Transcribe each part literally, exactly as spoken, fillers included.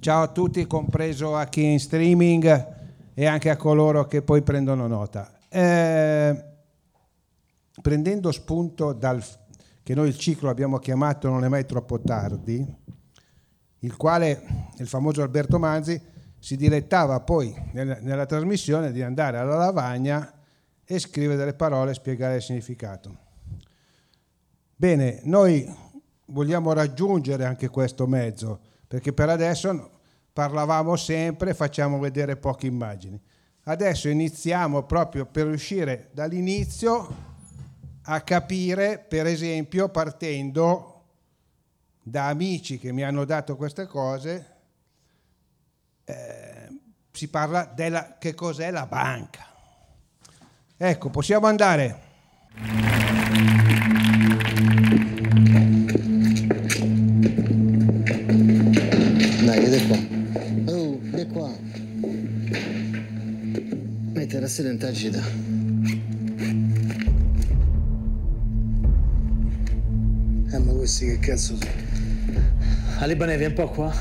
Ciao a tutti, compreso a chi è in streaming e anche a coloro che poi prendono nota. Eh, prendendo spunto dal che noi il ciclo abbiamo chiamato Non è mai troppo tardi, il quale il famoso Alberto Manzi si dilettava poi nella, nella trasmissione di andare alla lavagna e scrivere delle parole e spiegare il significato. Bene, noi vogliamo raggiungere anche questo mezzo, perché per adesso parlavamo sempre, facciamo vedere poche immagini. Adesso iniziamo proprio per uscire dall'inizio a capire, per esempio, partendo da amici che mi hanno dato queste cose, eh, si parla della che cos'è la banca. Ecco, possiamo andare. Dai, di qua. Oh, di qua. Metti la sera in tagita. Eh, ma questi che cazzo sono? Alibane, vieni un po' qua.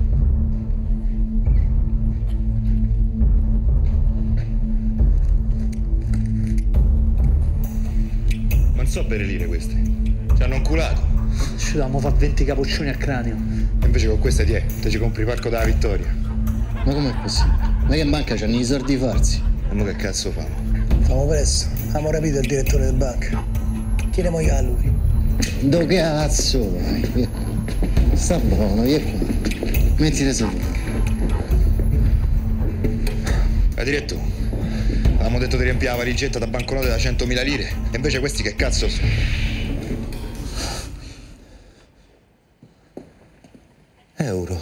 Non so bere lire queste. Ci hanno inculato. Ci dobbiamo fare venti capoccioni a cranio. E invece con queste tie, te ci compri il Parco della Vittoria. Ma com'è possibile? Ma che in banca c'hanno i soldi farsi? E mo che cazzo famo? Famo presto. Abbiamo rapito il direttore del banca. Chiediamo io a lui. Do cazzo vai? Sta buono, vieni qua. Metti le soldi. Ma diretto, avevamo detto di riempire la valigetta da banconote da centomila lire. E invece questi che cazzo sono? Euro.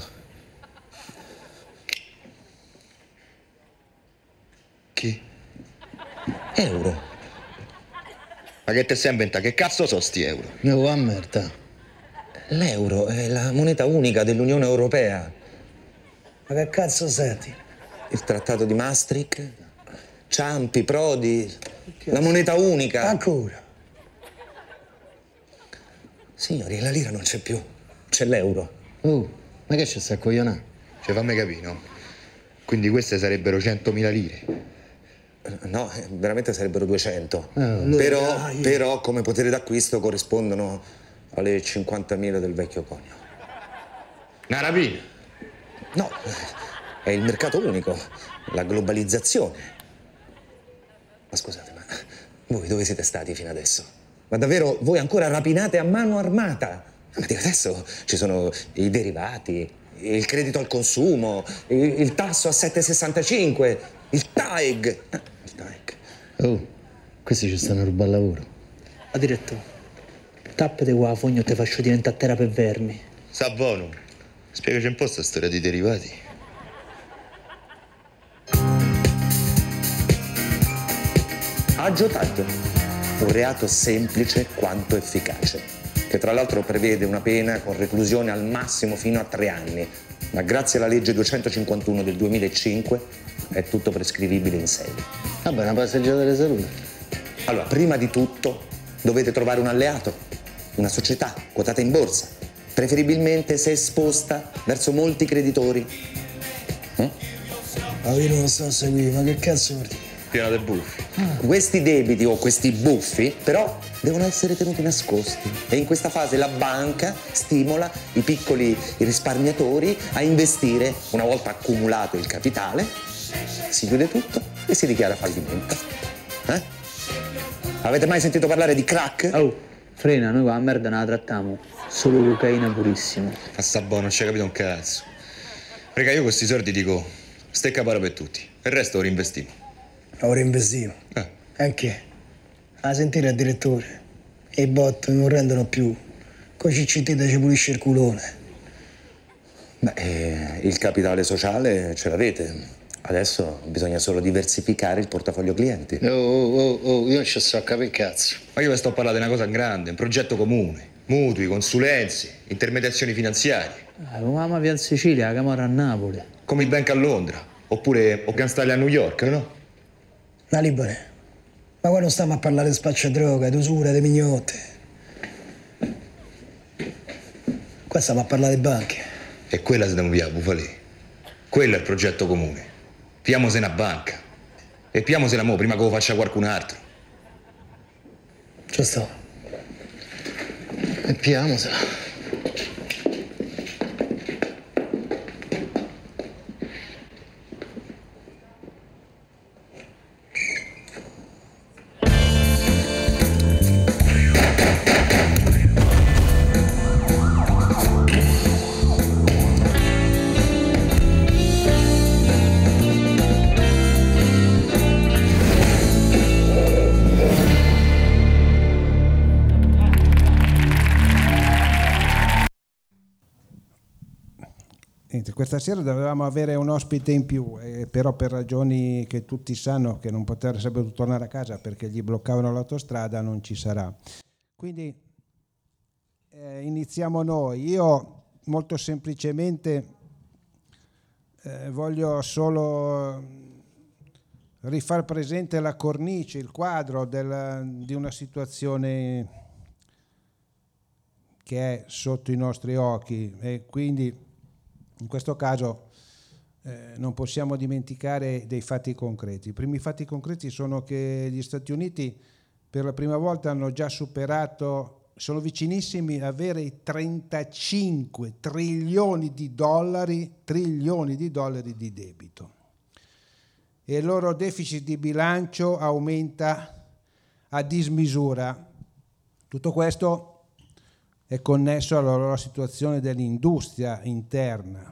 Chi? Euro. Ma che te sei inventato? Che cazzo sono sti euro? No, a merda. L'euro è la moneta unica dell'Unione Europea. Ma che cazzo senti? Il trattato di Maastricht, Ciampi, Prodi, la moneta unica. Ancora? Signori, la lira non c'è più, c'è l'euro. Oh, ma che c'è sta coglionà? Cioè fammi capire, no? Quindi queste sarebbero centomila lire. No, veramente sarebbero duecento. Oh. Però, però come potere d'acquisto corrispondono alle cinquantamila del vecchio conio. Una rapina? No, è il mercato unico, la globalizzazione. Ma scusate, ma voi dove siete stati fino adesso? Ma davvero voi ancora rapinate a mano armata? Ma adesso ci sono i derivati, il credito al consumo, il, il tasso a sette virgola sessantacinque, il T A E G. Il T A E G. Oh, questi ci stanno a rubare lavoro. Ma diretto, tappate qua, fogno, te faccio diventare terra per vermi. Sa buono. Spiegaci un po' sta storia di derivati. Aggiotaggio, un reato semplice quanto efficace, che tra l'altro prevede una pena con reclusione al massimo fino a tre anni, ma grazie alla legge duecentocinquantuno del duemilacinque è tutto prescrivibile in sei. Vabbè, una passeggiata della salute. Allora, prima di tutto dovete trovare un alleato, una società quotata in borsa, preferibilmente se esposta verso molti creditori. Eh? Ma io non lo sto a seguire, ma che cazzo vuol dire? Piena de buffi. Questi debiti o questi buffi, però, devono essere tenuti nascosti. E in questa fase la banca stimola i piccoli risparmiatori a investire. Una volta accumulato il capitale, si chiude tutto e si dichiara fallimento. Eh? Avete mai sentito parlare di crack? Oh, frena, noi qua la merda non la trattiamo. Solo cocaina purissima. Ma sta buono, non ci hai capito un cazzo. Raga, io con questi soldi dico, stecca para per tutti. Il resto lo reinvestiamo. Ora investivo. Eh. Anche? A sentire il direttore. E i bot non rendono più. Con C C T ci pulisce il culone. Beh, eh, il capitale sociale ce l'avete. Adesso bisogna solo diversificare il portafoglio clienti. Oh, oh, oh, oh, io non ci sto a capire cazzo. Ma io vi sto a parlare di una cosa grande, un progetto comune. Mutui, consulenze, intermediazioni finanziarie. Eh, come la mafia in Sicilia, la camorra a Napoli. Come il bank a Londra. Oppure Morgan Stanley a New York, no? Ma libere. Ma qua non stiamo a parlare di spacciadroga, di usura, di mignotte. Qua stiamo a parlare di banche. E quella se devo via, bufalì. Quello è il progetto comune. Piamosene a banca. E piamosene mo' prima che lo faccia qualcun altro. Ci sto. E piamosela. Questa sera dovevamo avere un ospite in più, eh, però per ragioni che tutti sanno che non poteva sarebbe tornare a casa perché gli bloccavano l'autostrada non ci sarà. Quindi eh, iniziamo noi. Io molto semplicemente eh, voglio solo rifar presente la cornice, il quadro del, di una situazione che è sotto i nostri occhi e quindi in questo caso eh, non possiamo dimenticare dei fatti concreti. I primi fatti concreti sono che gli Stati Uniti per la prima volta hanno già superato, sono vicinissimi a avere i trentacinque trilioni di dollari, trilioni di dollari di debito. E il loro deficit di bilancio aumenta a dismisura. Tutto questo è connesso alla loro situazione dell'industria interna.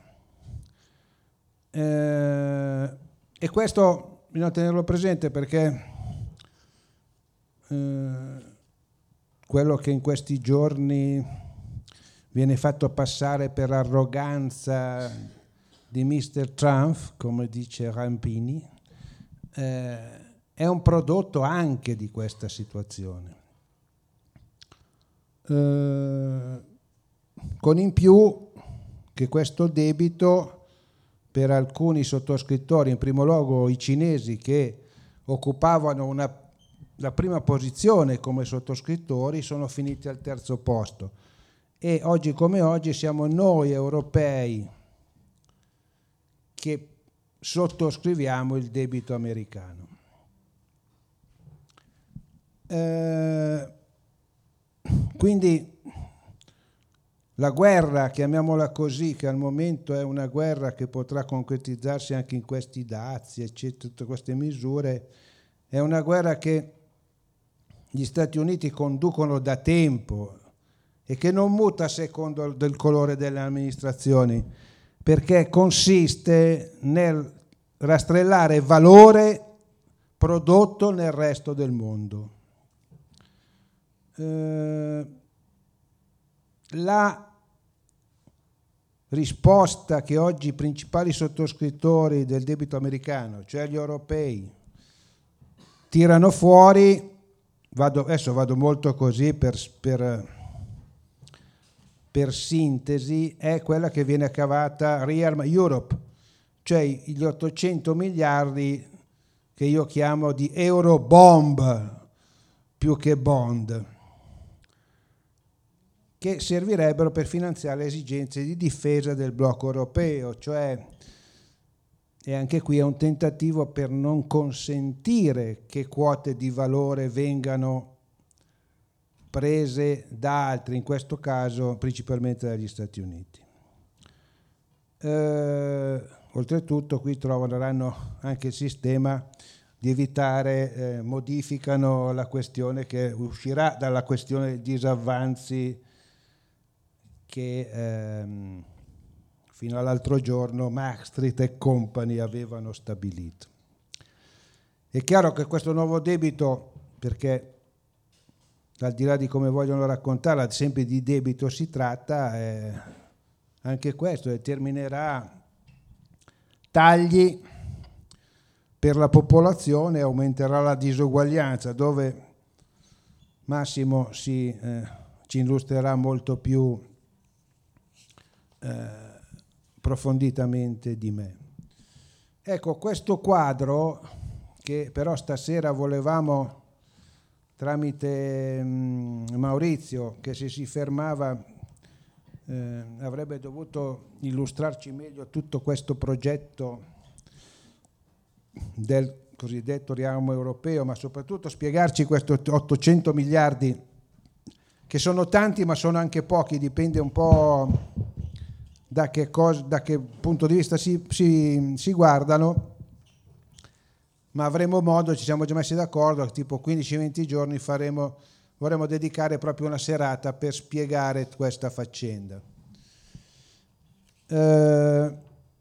Eh, e questo bisogna tenerlo presente perché eh, quello che in questi giorni viene fatto passare per arroganza di mister Trump, come dice Rampini, eh, è un prodotto anche di questa situazione. Eh, con in più che questo debito per alcuni sottoscrittori, in primo luogo i cinesi che occupavano una, la prima posizione come sottoscrittori, sono finiti al terzo posto e oggi come oggi siamo noi europei che sottoscriviamo il debito americano. Eh, Quindi la guerra, chiamiamola così, che al momento è una guerra che potrà concretizzarsi anche in questi dazi, eccetera, tutte queste misure, è una guerra che gli Stati Uniti conducono da tempo e che non muta a secondo del colore delle amministrazioni, perché consiste nel rastrellare valore prodotto nel resto del mondo. Eh, la risposta che oggi i principali sottoscrittori del debito americano, cioè gli europei, tirano fuori, vado, adesso vado molto così per, per, per sintesi, è quella che viene cavata Rearm Europe, cioè gli ottocento miliardi che io chiamo di Eurobomb più che bond, che servirebbero per finanziare le esigenze di difesa del blocco europeo, cioè, e anche qui è un tentativo per non consentire che quote di valore vengano prese da altri, in questo caso principalmente dagli Stati Uniti. Eh, oltretutto qui troveranno anche il sistema di evitare, eh, modificano la questione che uscirà dalla questione dei disavanzi che ehm, fino all'altro giorno Maastricht e compagni avevano stabilito. È chiaro che questo nuovo debito, perché al di là di come vogliono raccontarla, sempre di debito si tratta, eh, anche questo determinerà tagli per la popolazione, aumenterà la disuguaglianza, dove Massimo si, eh, ci illustrerà molto più eh, approfonditamente di me. Ecco, questo quadro che però stasera volevamo, tramite mh, Maurizio, che se si fermava eh, avrebbe dovuto illustrarci meglio tutto questo progetto del cosiddetto riarmo europeo, ma soprattutto spiegarci questi ottocento miliardi, che sono tanti ma sono anche pochi, dipende un po' da che, cosa, da che punto di vista si, si, si guardano, ma avremo modo, ci siamo già messi d'accordo, tipo quindici venti giorni faremo, vorremmo dedicare proprio una serata per spiegare questa faccenda. Eh,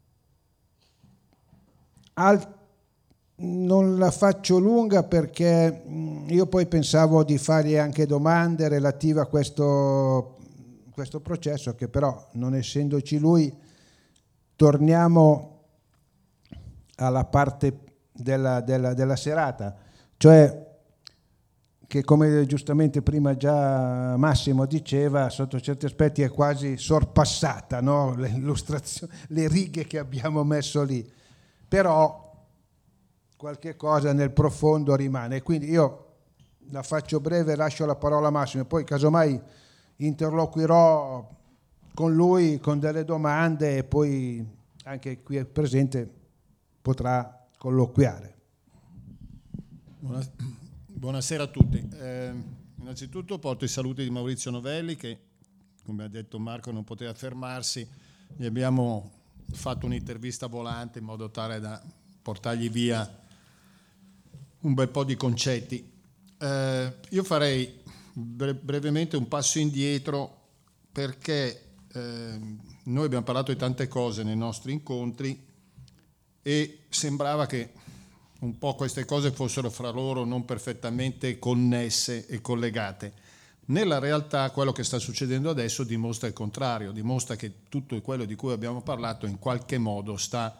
al, non la faccio lunga perché io poi pensavo di fargli anche domande relative a questo, questo processo, che però non essendoci lui torniamo alla parte della, della, della serata, cioè che, come giustamente prima già Massimo diceva, sotto certi aspetti è quasi sorpassata, no? L'illustrazione, le righe che abbiamo messo lì, però qualche cosa nel profondo rimane. Quindi io la faccio breve, lascio la parola a Massimo, poi casomai interloquirò con lui con delle domande e poi anche qui presente potrà colloquiare. Buonasera a tutti. Eh, innanzitutto porto i saluti di Maurizio Novelli che, come ha detto Marco, non poteva fermarsi. Gli abbiamo fatto un'intervista volante in modo tale da portargli via un bel po' di concetti. Eh, io farei bre- brevemente un passo indietro perché eh, noi abbiamo parlato di tante cose nei nostri incontri e sembrava che un po' queste cose fossero fra loro non perfettamente connesse e collegate. Nella realtà quello che sta succedendo adesso dimostra il contrario, dimostra che tutto quello di cui abbiamo parlato in qualche modo sta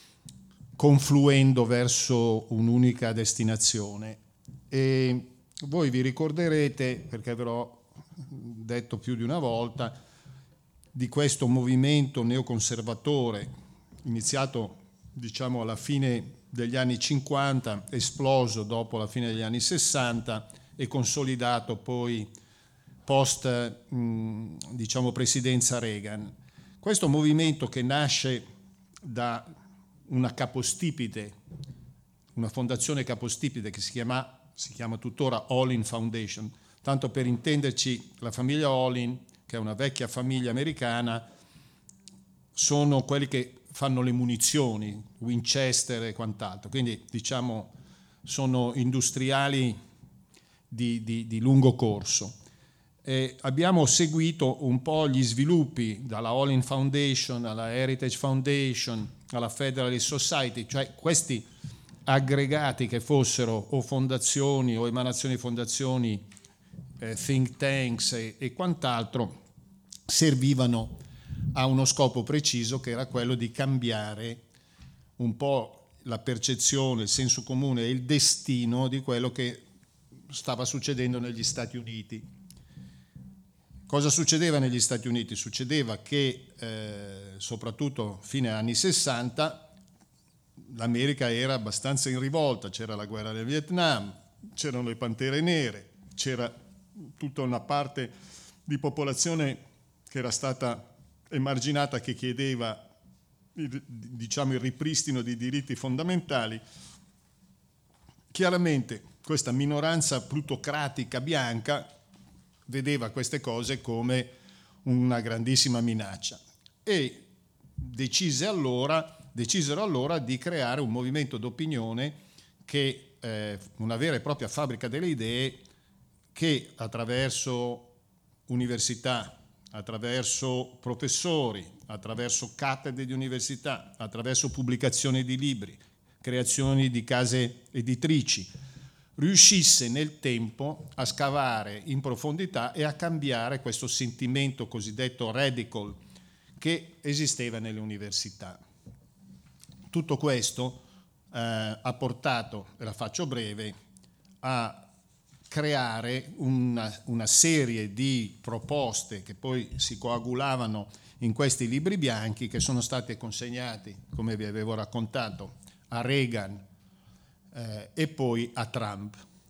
confluendo verso un'unica destinazione. E voi vi ricorderete, perché ve l'ho detto più di una volta, di questo movimento neoconservatore iniziato diciamo alla fine degli anni cinquanta, esploso dopo la fine degli anni sessanta e consolidato poi post mh, diciamo presidenza Reagan. Questo movimento che nasce da una capostipite, una fondazione capostipite che si chiama, si chiama tuttora Olin Foundation, tanto per intenderci la famiglia Olin, che è una vecchia famiglia americana, sono quelli che fanno le munizioni, Winchester e quant'altro, quindi diciamo sono industriali di, di, di lungo corso. E abbiamo seguito un po' gli sviluppi dalla Olin Foundation alla Heritage Foundation alla Federalist Society, cioè questi aggregati che fossero o fondazioni o emanazioni di fondazioni, eh, think tanks e, e quant'altro, servivano a uno scopo preciso che era quello di cambiare un po' la percezione, il senso comune e il destino di quello che stava succedendo negli Stati Uniti. Cosa succedeva negli Stati Uniti? Succedeva che eh, soprattutto fine anni sessanta l'America era abbastanza in rivolta, c'era la guerra del Vietnam, c'erano le Pantere Nere, c'era tutta una parte di popolazione che era stata emarginata, che chiedeva il, diciamo, il ripristino di diritti fondamentali. Chiaramente questa minoranza plutocratica bianca vedeva queste cose come una grandissima minaccia e decise allora, decisero allora di creare un movimento d'opinione che eh, una vera e propria fabbrica delle idee che attraverso università, attraverso professori, attraverso cattedre di università, attraverso pubblicazioni di libri, creazioni di case editrici, riuscisse nel tempo a scavare in profondità e a cambiare questo sentimento cosiddetto radical che esisteva nelle università. Tutto questo eh, ha portato, e la faccio breve, a creare una, una serie di proposte che poi si coagulavano in questi libri bianchi che sono stati consegnati, come vi avevo raccontato, a Reagan eh, e poi a Trump.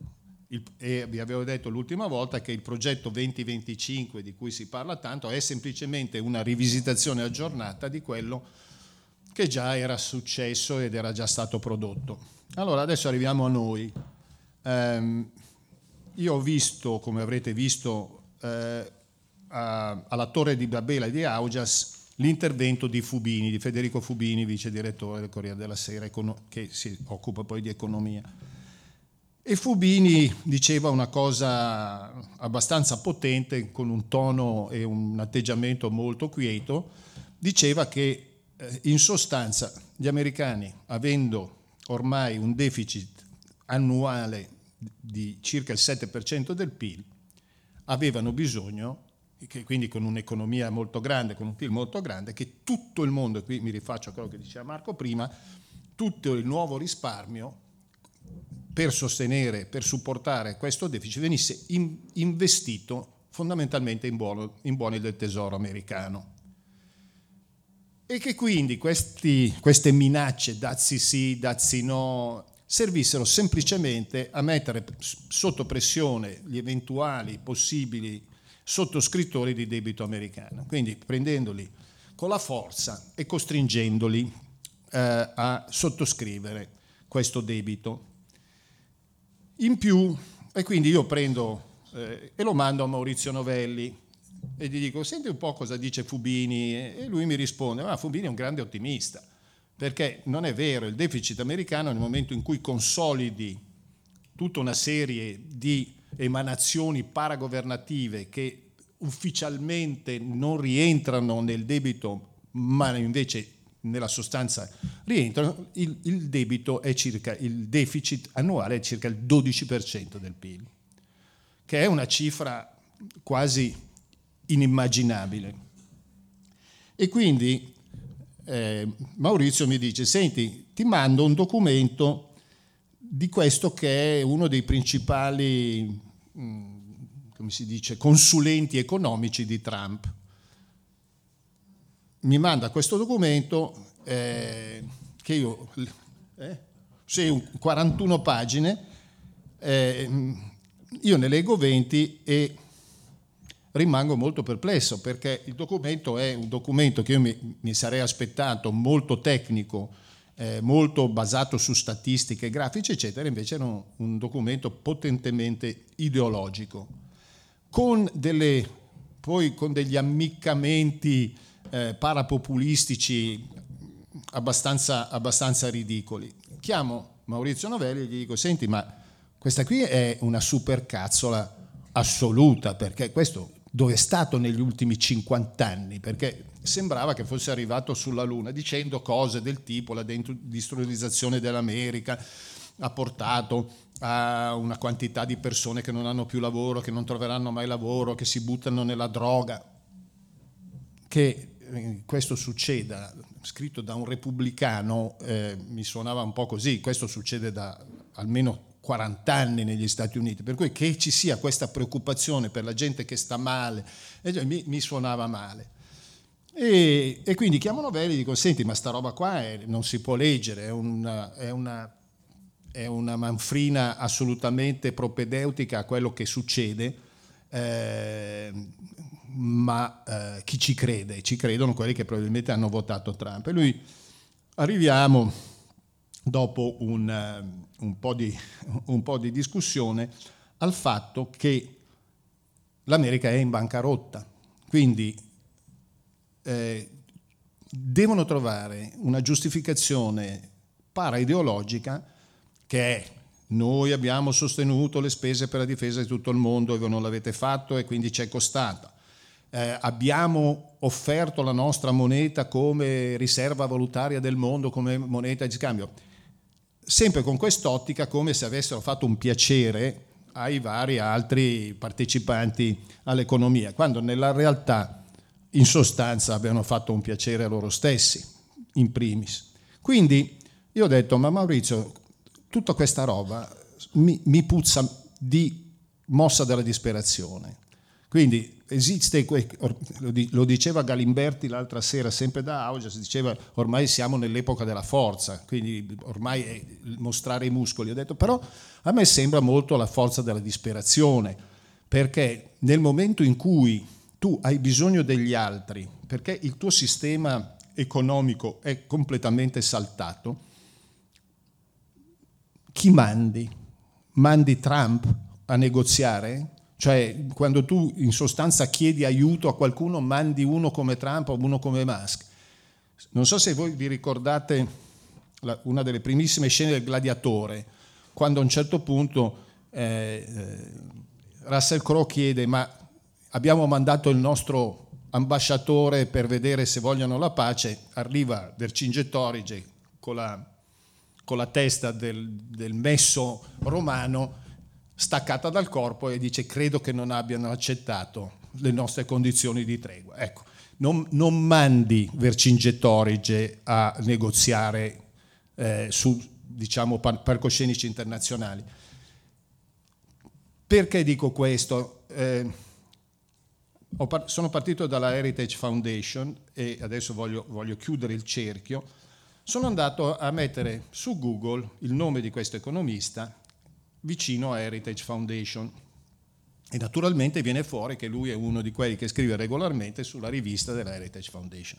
il, e vi avevo detto l'ultima volta che il progetto venti venticinque di cui si parla tanto è semplicemente una rivisitazione aggiornata di quello che già era successo ed era già stato prodotto. Allora adesso arriviamo a noi. Um, io ho visto, come avrete visto, eh, a, alla Torre di Babele di Augias l'intervento di Fubini, di Federico Fubini, vice direttore del Corriere della Sera, che si occupa poi di economia. E Fubini diceva una cosa abbastanza potente, con un tono e un atteggiamento molto quieto. Diceva che eh, in sostanza gli americani, avendo ormai un deficit annuale di circa il sette per cento del P I L, avevano bisogno, che quindi con un'economia molto grande, con un P I L molto grande, che tutto il mondo, e qui mi rifaccio a quello che diceva Marco prima, tutto il nuovo risparmio per sostenere, per supportare questo deficit venisse in, investito fondamentalmente in, buono, in buoni del tesoro americano. E che quindi questi, queste minacce, dazi sì, dazi no, servissero semplicemente a mettere sotto pressione gli eventuali possibili sottoscrittori di debito americano, quindi prendendoli con la forza e costringendoli eh, a sottoscrivere questo debito. In più, e quindi io prendo eh, e lo mando a Maurizio Novelli e gli dico: senti un po' cosa dice Fubini, e lui mi risponde: ma Fubini è un grande ottimista, perché non è vero, il deficit americano nel momento in cui consolidi tutta una serie di emanazioni paragovernative che ufficialmente non rientrano nel debito, ma invece nella sostanza rientrano, il, il debito è circa, il deficit annuale è circa il dodici per cento del P I L, che è una cifra quasi inimmaginabile. E quindi eh, Maurizio mi dice: senti, ti mando un documento di questo che è uno dei principali, mh, come si dice, consulenti economici di Trump. Mi manda questo documento eh, che io, eh, sì, quarantuno pagine, eh, io ne leggo venti e rimango molto perplesso, perché il documento è un documento che io mi, mi sarei aspettato molto tecnico, eh, molto basato su statistiche, grafici, eccetera, invece era un, un documento potentemente ideologico, con delle, poi con degli ammiccamenti eh, parapopulistici abbastanza, abbastanza ridicoli. Chiamo Maurizio Novelli e gli dico: senti, ma questa qui è una supercazzola assoluta, perché questo dove è stato negli ultimi cinquanta anni? Perché sembrava che fosse arrivato sulla Luna dicendo cose del tipo: la deindustrializzazione dell'America ha portato a una quantità di persone che non hanno più lavoro, che non troveranno mai lavoro, che si buttano nella droga. Che questo succeda, scritto da un repubblicano, eh, mi suonava un po' così. Questo succede da almeno quaranta anni negli Stati Uniti, per cui che ci sia questa preoccupazione per la gente che sta male, eh, mi, mi suonava male. E, e quindi chiamo Novelli e dico: senti, ma sta roba qua è, non si può leggere, è una, è, una, è una manfrina assolutamente propedeutica a quello che succede, eh, ma eh, chi ci crede? Ci credono quelli che probabilmente hanno votato Trump. E lui, arriviamo dopo un, un, po di, un po' di discussione al fatto che l'America è in bancarotta, quindi eh, devono trovare una giustificazione para-ideologica, che è: noi abbiamo sostenuto le spese per la difesa di tutto il mondo e voi non l'avete fatto e quindi ci è costata. Eh, abbiamo offerto la nostra moneta come riserva valutaria del mondo, come moneta di scambio, sempre con quest'ottica, come se avessero fatto un piacere ai vari altri partecipanti all'economia, quando nella realtà, in sostanza, abbiano fatto un piacere a loro stessi, in primis. Quindi io ho detto: ma Maurizio, tutta questa roba mi, mi puzza di mossa della disperazione. Quindi esiste, lo diceva Galimberti l'altra sera, sempre da Augias, diceva ormai siamo nell'epoca della forza, quindi ormai è mostrare i muscoli. Ho detto però a me sembra molto la forza della disperazione, perché nel momento in cui tu hai bisogno degli altri, perché il tuo sistema economico è completamente saltato, chi mandi? Mandi Trump a negoziare? Cioè, quando tu in sostanza chiedi aiuto a qualcuno, mandi uno come Trump o uno come Musk. Non so se voi vi ricordate la, una delle primissime scene del Gladiatore, quando a un certo punto eh, eh, Russell Crowe chiede: ma abbiamo mandato il nostro ambasciatore per vedere se vogliono la pace, arriva Vercingetorige con la, con la testa del, del messo romano staccata dal corpo e dice: credo che non abbiano accettato le nostre condizioni di tregua. Ecco, non, non mandi Vercingetorige a negoziare eh, su, diciamo, palcoscenici internazionali. Perché dico questo? Eh, ho par- sono partito dalla Heritage Foundation e adesso voglio, voglio chiudere il cerchio. Sono andato a mettere su Google il nome di questo economista vicino a Heritage Foundation e naturalmente viene fuori che lui è uno di quelli che scrive regolarmente sulla rivista della Heritage Foundation.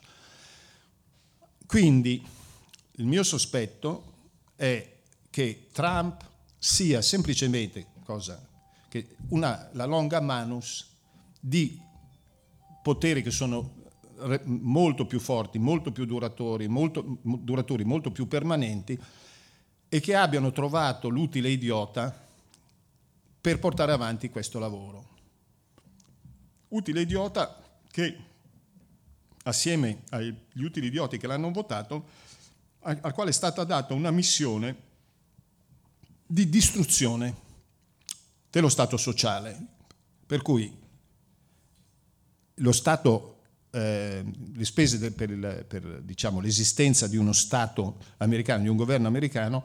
Quindi il mio sospetto è che Trump sia semplicemente cosa? Che una, la longa manus di poteri che sono molto più forti, molto più duratori, molto, duraturi, molto più permanenti, e che abbiano trovato l'utile idiota per portare avanti questo lavoro. Utile idiota che, assieme agli utili idioti che l'hanno votato, al quale è stata data una missione di distruzione dello Stato sociale, per cui lo Stato, eh, le spese del, per, il, per diciamo, l'esistenza di uno Stato americano, di un governo americano,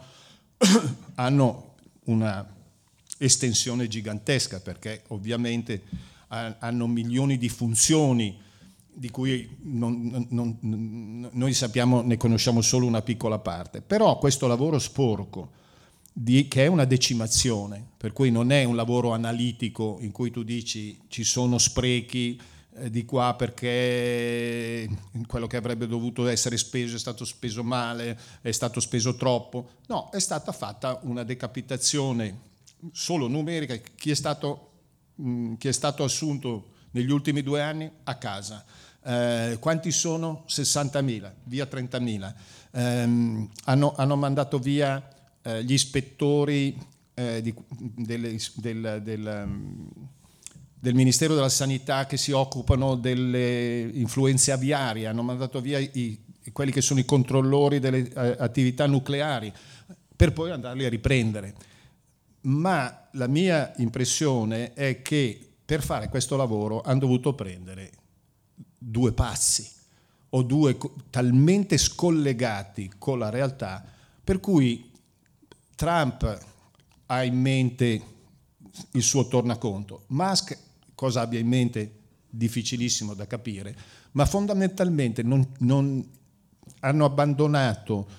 hanno una estensione gigantesca, perché ovviamente hanno milioni di funzioni di cui non, non, non, noi sappiamo, ne conosciamo solo una piccola parte. Però questo lavoro sporco, di, che è una decimazione, per cui non è un lavoro analitico in cui tu dici ci sono sprechi eh, di qua perché quello che avrebbe dovuto essere speso è stato speso male, è stato speso troppo. No, è stata fatta una decapitazione solo numerica. Chi è stato, mh, chi è stato assunto negli ultimi due anni a casa? Eh, quanti sono? sessantamila, via trentamila. Eh, hanno, hanno mandato via eh, gli ispettori eh, di, del, del, del, del Ministero della Sanità che si occupano delle influenze aviarie, hanno mandato via i, quelli che sono i controllori delle eh, attività nucleari, per poi andarli a riprendere. Ma la mia impressione è che per fare questo lavoro hanno dovuto prendere due pazzi o due talmente scollegati con la realtà, per cui Trump ha in mente il suo tornaconto. Musk cosa abbia in mente? Difficilissimo da capire, ma fondamentalmente non, non hanno abbandonato,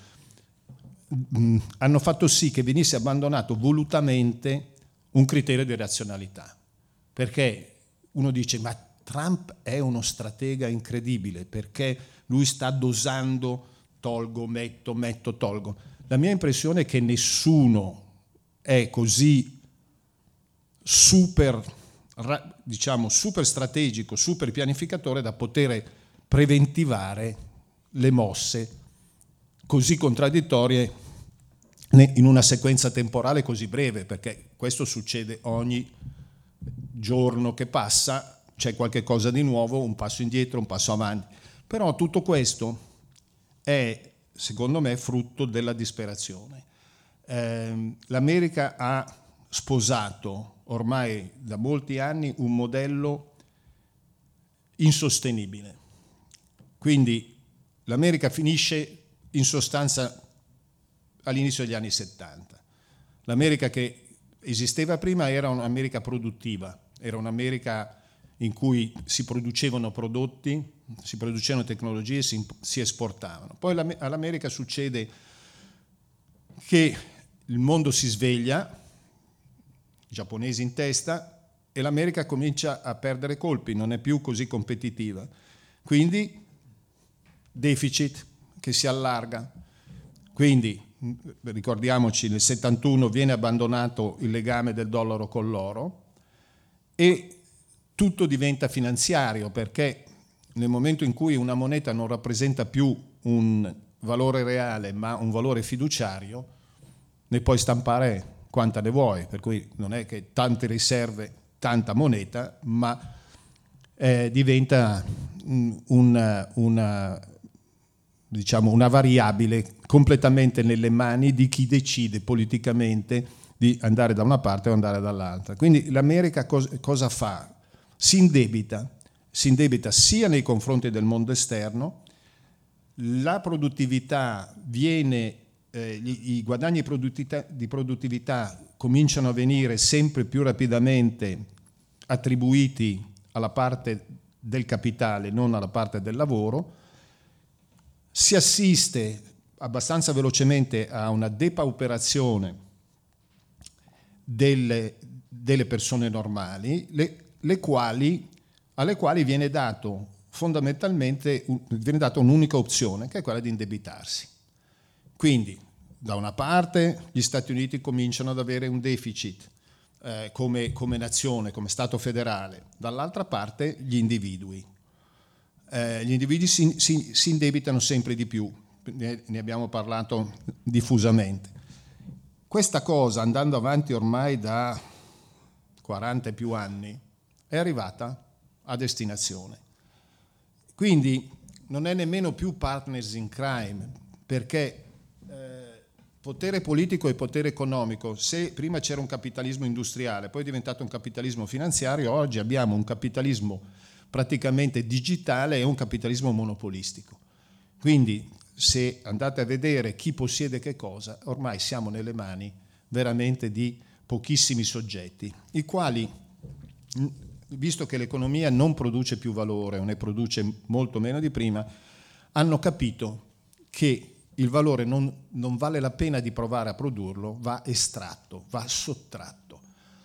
mh, hanno fatto sì che venisse abbandonato volutamente un criterio di razionalità, perché uno dice ma Trump è uno stratega incredibile perché lui sta dosando, tolgo, metto, metto, tolgo. La mia impressione è che nessuno è così super, diciamo, super strategico, super pianificatore da poter preventivare le mosse così contraddittorie in una sequenza temporale così breve, perché questo succede ogni giorno che passa. C'è qualche cosa di nuovo, un passo indietro, un passo avanti. Però tutto questo è, secondo me, frutto della disperazione. Eh, L'America ha sposato ormai da molti anni un modello insostenibile. Quindi l'America finisce in sostanza all'inizio degli anni settanta. L'America che esisteva prima era un'America produttiva, era un'America in cui si producevano prodotti, si producevano tecnologie, si, si esportavano. Poi all'America succede che il mondo si sveglia, i giapponesi in testa, e l'America comincia a perdere colpi, non è più così competitiva. Quindi deficit che si allarga. Quindi ricordiamoci, nel settantuno viene abbandonato il legame del dollaro con l'oro e tutto diventa finanziario, perché nel momento in cui una moneta non rappresenta più un valore reale ma un valore fiduciario, ne puoi stampare quanta ne vuoi, per cui non è che tante riserve, tanta moneta, ma eh, diventa una, una, diciamo, una variabile completamente nelle mani di chi decide politicamente di andare da una parte o andare dall'altra. Quindi l'America cos- cosa fa? Si indebita, si indebita sia nei confronti del mondo esterno, la produttività viene, eh, gli, i guadagni produttività, di produttività cominciano a venire sempre più rapidamente attribuiti alla parte del capitale, non alla parte del lavoro, si assiste abbastanza velocemente a una depauperazione delle, delle persone normali, le, le quali, alle quali viene dato fondamentalmente viene data un'unica opzione, che è quella di indebitarsi. Quindi, da una parte, gli Stati Uniti cominciano ad avere un deficit eh, come, come nazione, come Stato federale, dall'altra parte gli individui. Eh, gli individui si, si, si indebitano sempre di più, ne, ne abbiamo parlato diffusamente. Questa cosa, andando avanti ormai da quaranta e più anni, è arrivata a destinazione. Quindi non è nemmeno più partners in crime, perché eh, potere politico e potere economico, se prima c'era un capitalismo industriale, poi è diventato un capitalismo finanziario, oggi abbiamo un capitalismo praticamente digitale e un capitalismo monopolistico. Quindi se andate a vedere chi possiede che cosa, ormai siamo nelle mani veramente di pochissimi soggetti, i quali, visto che l'economia non produce più valore o ne produce molto meno di prima, hanno capito che il valore non, non vale la pena di provare a produrlo, va estratto, va sottratto.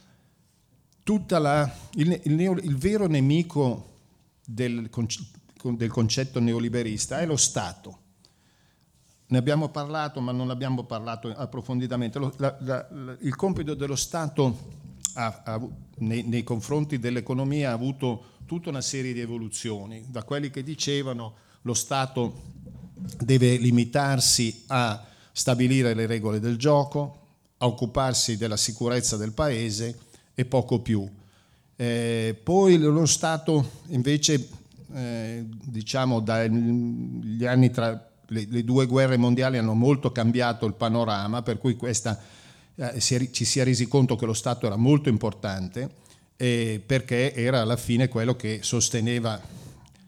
Tutta la, il, il, neo, il vero nemico del, del concetto neoliberista è lo Stato. Ne abbiamo parlato, ma non abbiamo parlato approfonditamente. Lo, la, la, la, il compito dello Stato ha, ha, nei, nei confronti dell'economia ha avuto tutta una serie di evoluzioni, da quelli che dicevano lo Stato deve limitarsi a stabilire le regole del gioco, a occuparsi della sicurezza del paese e poco più. Eh, poi lo Stato invece, eh, diciamo, dagli anni tra le, le due guerre mondiali hanno molto cambiato il panorama, per cui questa, eh, si è, ci si è resi conto che lo Stato era molto importante, eh, perché era alla fine quello che sosteneva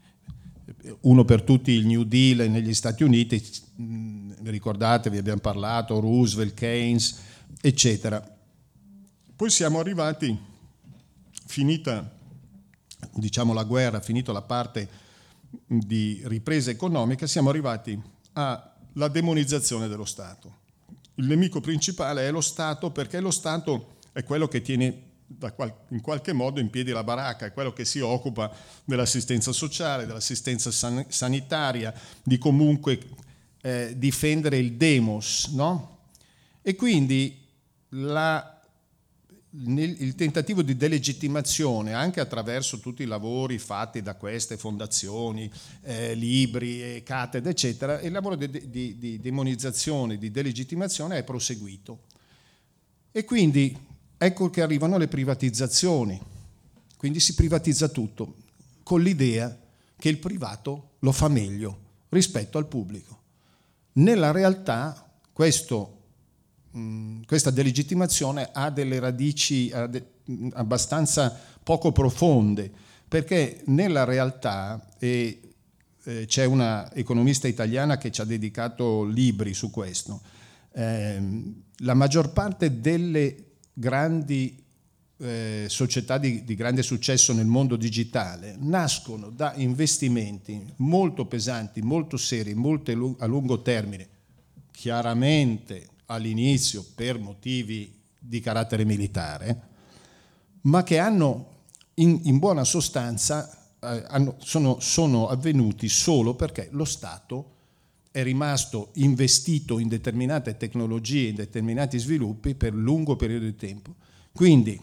uno per tutti il New Deal negli Stati Uniti, ricordate, vi abbiamo parlato, Roosevelt, Keynes, eccetera. Poi siamo arrivati, finita diciamo la guerra, finita la parte di ripresa economica, siamo arrivati alla demonizzazione dello Stato. Il nemico principale è lo Stato, perché lo Stato è quello che tiene Da qual- in qualche modo in piedi la baracca, è quello che si occupa dell'assistenza sociale, dell'assistenza san- sanitaria, di comunque eh, difendere il demos, no? E quindi la, nel, il tentativo di delegittimazione, anche attraverso tutti i lavori fatti da queste fondazioni, eh, libri, e cattedre, eccetera, il lavoro di, di, di demonizzazione, di delegittimazione è proseguito. E quindi ecco che arrivano le privatizzazioni, quindi si privatizza tutto, con l'idea che il privato lo fa meglio rispetto al pubblico. Nella realtà questo, mh, questa delegittimazione ha delle radici ha de, mh, abbastanza poco profonde, perché nella realtà, e eh, c'è una economista italiana che ci ha dedicato libri su questo, eh, la maggior parte delle grandi eh, società di, di grande successo nel mondo digitale nascono da investimenti molto pesanti, molto seri, molto a lungo termine, chiaramente all'inizio per motivi di carattere militare, ma che hanno in, in buona sostanza eh, hanno, sono, sono avvenuti solo perché lo Stato è rimasto investito in determinate tecnologie, in determinati sviluppi per lungo periodo di tempo. Quindi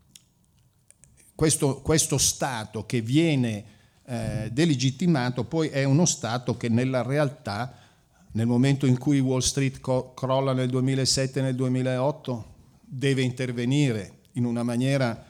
questo, questo Stato che viene eh, delegittimato poi è uno Stato che nella realtà, nel momento in cui Wall Street co- crolla nel duemilasette e nel duemilaotto, deve intervenire in una maniera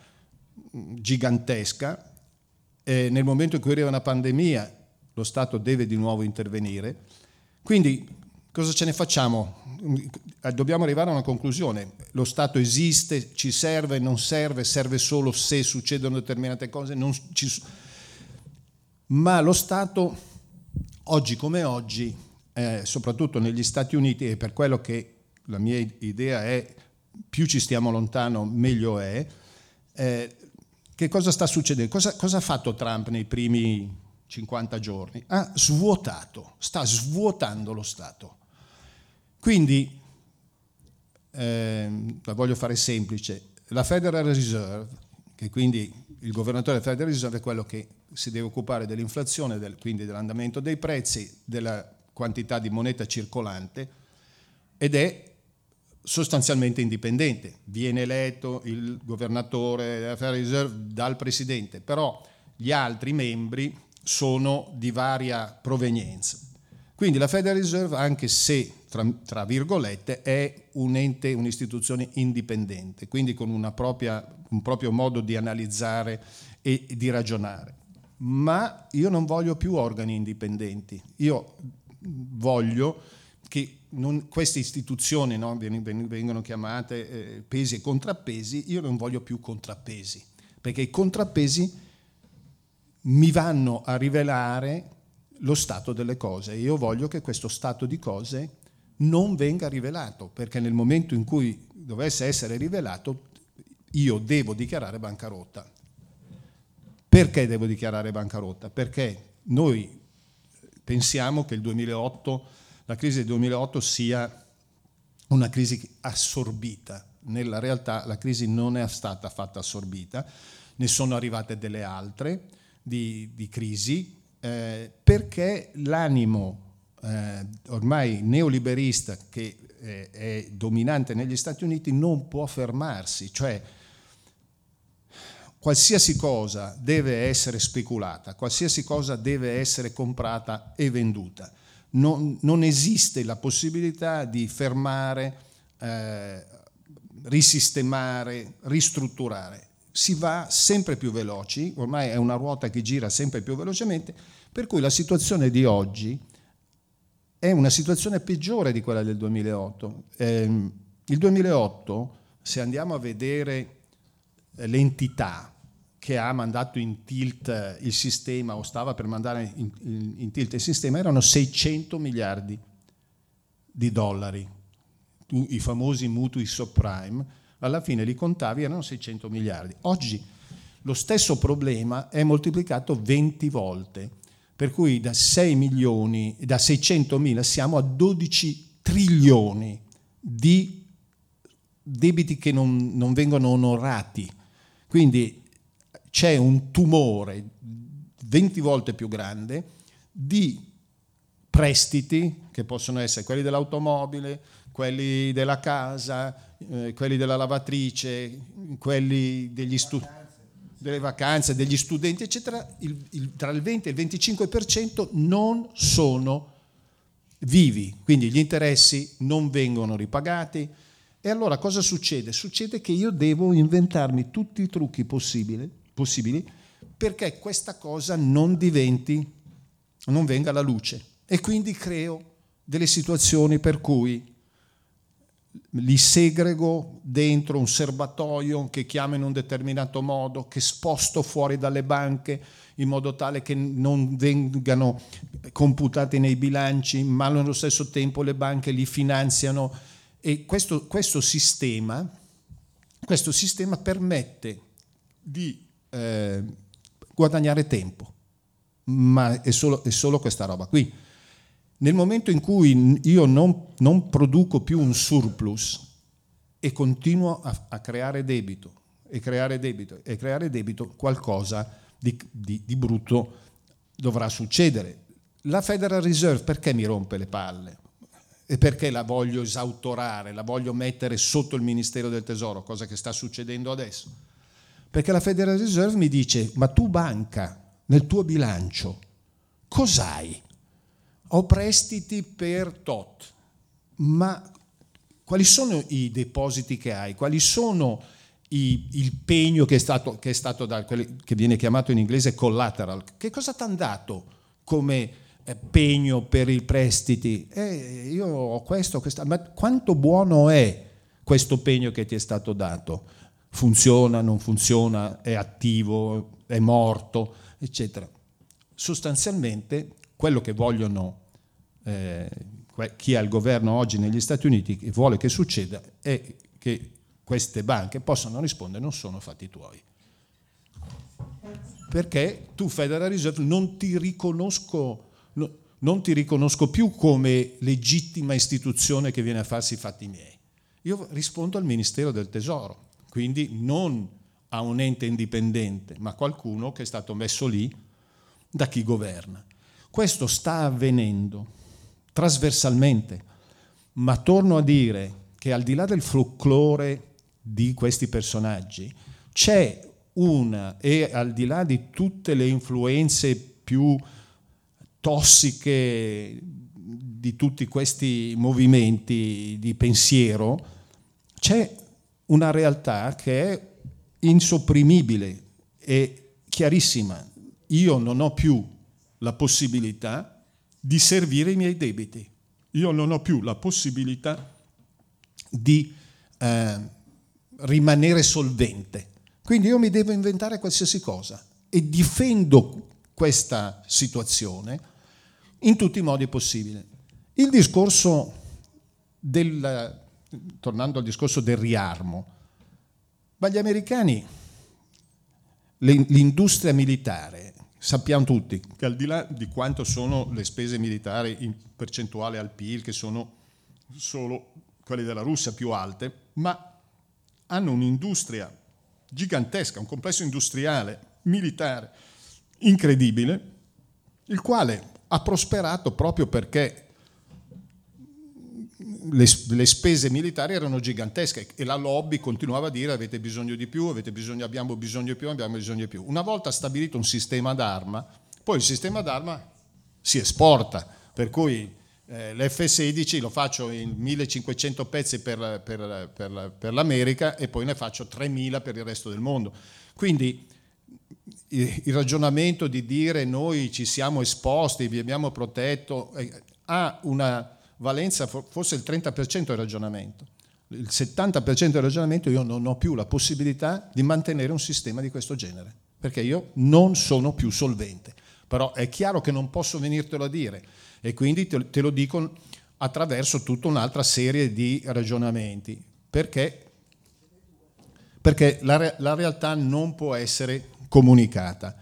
gigantesca, e nel momento in cui arriva una pandemia lo Stato deve di nuovo intervenire. Quindi cosa ce ne facciamo? Dobbiamo arrivare a una conclusione. Lo Stato esiste, ci serve, non serve, serve solo se succedono determinate cose, non ci... ma lo Stato oggi come oggi, eh, soprattutto negli Stati Uniti, e per quello che la mia idea è più ci stiamo lontano meglio è, eh, che cosa sta succedendo? Cosa, cosa ha fatto Trump nei primi cinquanta giorni? Ha svuotato, sta svuotando lo Stato. Quindi, eh, la voglio fare semplice, la Federal Reserve, che quindi il governatore della Federal Reserve è quello che si deve occupare dell'inflazione, del, quindi dell'andamento dei prezzi, della quantità di moneta circolante, ed è sostanzialmente indipendente. Viene eletto il governatore della Federal Reserve dal presidente, però gli altri membri sono di varia provenienza. Quindi la Federal Reserve, anche se tra, tra virgolette, è un ente, un'istituzione indipendente, quindi con una propria, un proprio modo di analizzare e di ragionare. Ma io non voglio più organi indipendenti, io voglio che non, queste istituzioni, no, vengono chiamate eh, pesi e contrappesi, io non voglio più contrappesi, perché i contrappesi mi vanno a rivelare lo stato delle cose. Io voglio che questo stato di cose non venga rivelato, perché nel momento in cui dovesse essere rivelato io devo dichiarare bancarotta. Perché devo dichiarare bancarotta? Perché noi pensiamo che il duemilaotto, la crisi del duemilaotto sia una crisi assorbita. Nella realtà la crisi non è stata fatta assorbita, ne sono arrivate delle altre di, di crisi, eh, perché l'animo eh, ormai neoliberista che eh, è dominante negli Stati Uniti non può fermarsi, cioè qualsiasi cosa deve essere speculata, qualsiasi cosa deve essere comprata e venduta. Non, non esiste la possibilità di fermare, eh, risistemare, ristrutturare. Si va sempre più veloci, ormai è una ruota che gira sempre più velocemente, per cui la situazione di oggi è una situazione peggiore di quella del duemilaotto. Eh, il duemilaotto, se andiamo a vedere l'entità che ha mandato in tilt il sistema o stava per mandare in, in, in tilt il sistema, erano seicento miliardi di dollari, i famosi mutui subprime, alla fine li contavi, erano seicento miliardi. Oggi lo stesso problema è moltiplicato venti volte, per cui da sei milioni, da seicentomila siamo a dodici trilioni di debiti che non, non vengono onorati. Quindi c'è un tumore venti volte più grande di prestiti, che possono essere quelli dell'automobile, quelli della casa, eh, quelli della lavatrice, quelli degli stu- delle vacanze, degli studenti, eccetera, il, il, tra il venti e il venticinque per cento non sono vivi, quindi gli interessi non vengono ripagati. E allora cosa succede? Succede che io devo inventarmi tutti i trucchi possibili, possibili perché questa cosa non diventi, non venga alla luce, e quindi creo delle situazioni per cui li segrego dentro un serbatoio che chiamo in un determinato modo, che sposto fuori dalle banche in modo tale che non vengano computati nei bilanci, ma allo stesso tempo le banche li finanziano. E questo, questo sistema, questo sistema permette di eh, guadagnare tempo, ma è solo, è solo questa roba qui. Nel momento in cui io non, non produco più un surplus e continuo a, a creare debito, e creare debito, e creare debito, qualcosa di, di, di brutto dovrà succedere. La Federal Reserve perché mi rompe le palle? E perché la voglio esautorare, la voglio mettere sotto il Ministero del Tesoro, cosa che sta succedendo adesso? Perché la Federal Reserve mi dice, ma tu banca, nel tuo bilancio, cos'hai? Ho prestiti per tot, ma quali sono i depositi che hai? Quali sono i, il pegno che è stato, che è stato da, che viene chiamato in inglese collateral? Che cosa ti hanno dato come pegno per i prestiti? Eh, io ho questo, questo, ma quanto buono è questo pegno che ti è stato dato? Funziona, non funziona, è attivo, è morto, eccetera. Sostanzialmente quello che vogliono eh, chi ha il governo oggi negli Stati Uniti e vuole che succeda è che queste banche possano rispondere: non sono fatti tuoi, perché tu Federal Reserve non ti riconosco no, non ti riconosco più come legittima istituzione che viene a farsi i fatti miei. Io rispondo al Ministero del Tesoro, quindi non a un ente indipendente, ma qualcuno che è stato messo lì da chi governa. Questo sta avvenendo trasversalmente, ma torno a dire che al di là del folklore di questi personaggi c'è una, e al di là di tutte le influenze più tossiche di tutti questi movimenti di pensiero, c'è una realtà che è insopprimibile e chiarissima. Io non ho più la possibilità di servire i miei debiti. Io non ho più la possibilità di eh, rimanere solvente. Quindi io mi devo inventare qualsiasi cosa e difendo questa situazione in tutti i modi possibili. Il discorso del, tornando al discorso del riarmo, ma gli americani, l'industria militare, sappiamo tutti che al di là di quanto sono le spese militari in percentuale al P I L, che sono solo quelle della Russia più alte, ma hanno un'industria gigantesca, un complesso industriale militare incredibile, il quale ha prosperato proprio perché le, le spese militari erano gigantesche e la lobby continuava a dire: avete bisogno di più, avete bisogno, abbiamo bisogno di più, abbiamo bisogno di più. Una volta stabilito un sistema d'arma, poi il sistema d'arma si esporta, per cui eh, l'F sedici lo faccio in millecinquecento pezzi per, per, per, per l'America e poi ne faccio tremila per il resto del mondo. Quindi il, il ragionamento di dire noi ci siamo esposti, vi abbiamo protetto, eh, ha una valenza, forse il trenta per cento del ragionamento. Il settanta per cento del ragionamento: io non ho più la possibilità di mantenere un sistema di questo genere, perché io non sono più solvente. Però è chiaro che non posso venirtelo a dire, e quindi te, te lo dico attraverso tutta un'altra serie di ragionamenti, perché, perché la, la realtà non può essere comunicata.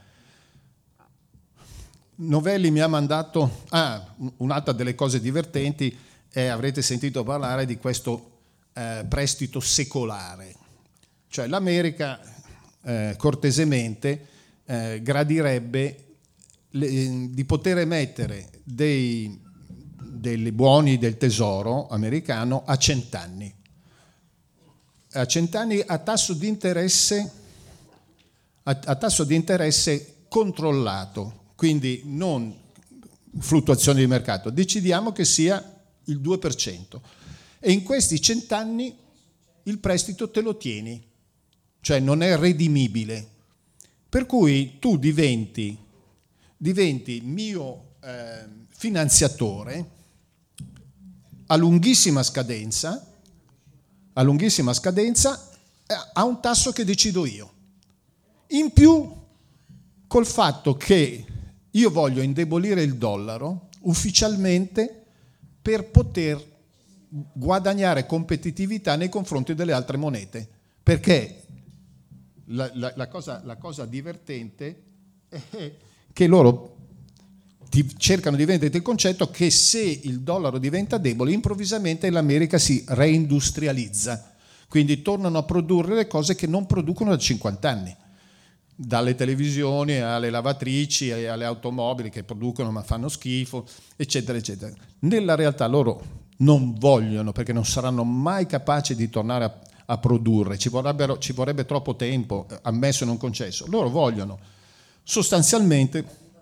Novelli mi ha mandato, ah, un'altra delle cose divertenti è, avrete sentito parlare di questo eh, prestito secolare, cioè l'America eh, cortesemente eh, gradirebbe le, di poter emettere dei, dei buoni del tesoro americano a cent'anni, a cent'anni a tasso di interesse, a, a tasso di interesse controllato. Quindi non fluttuazioni di mercato, decidiamo che sia il due per cento e in questi cent'anni il prestito te lo tieni, cioè non è redimibile, per cui tu diventi, diventi mio eh, finanziatore a lunghissima scadenza, a lunghissima scadenza eh, a un tasso che decido io. In più, col fatto che io voglio indebolire il dollaro ufficialmente per poter guadagnare competitività nei confronti delle altre monete, perché la, la, la, cosa, la cosa divertente è che loro ti cercano di venderti il concetto che se il dollaro diventa debole, improvvisamente l'America si reindustrializza, quindi tornano a produrre le cose che non producono da cinquanta anni, dalle televisioni alle lavatrici alle automobili che producono ma fanno schifo, eccetera eccetera. Nella realtà loro non vogliono, perché non saranno mai capaci di tornare a, a produrre, ci, ci vorrebbe troppo tempo, ammesso e non concesso. Loro vogliono sostanzialmente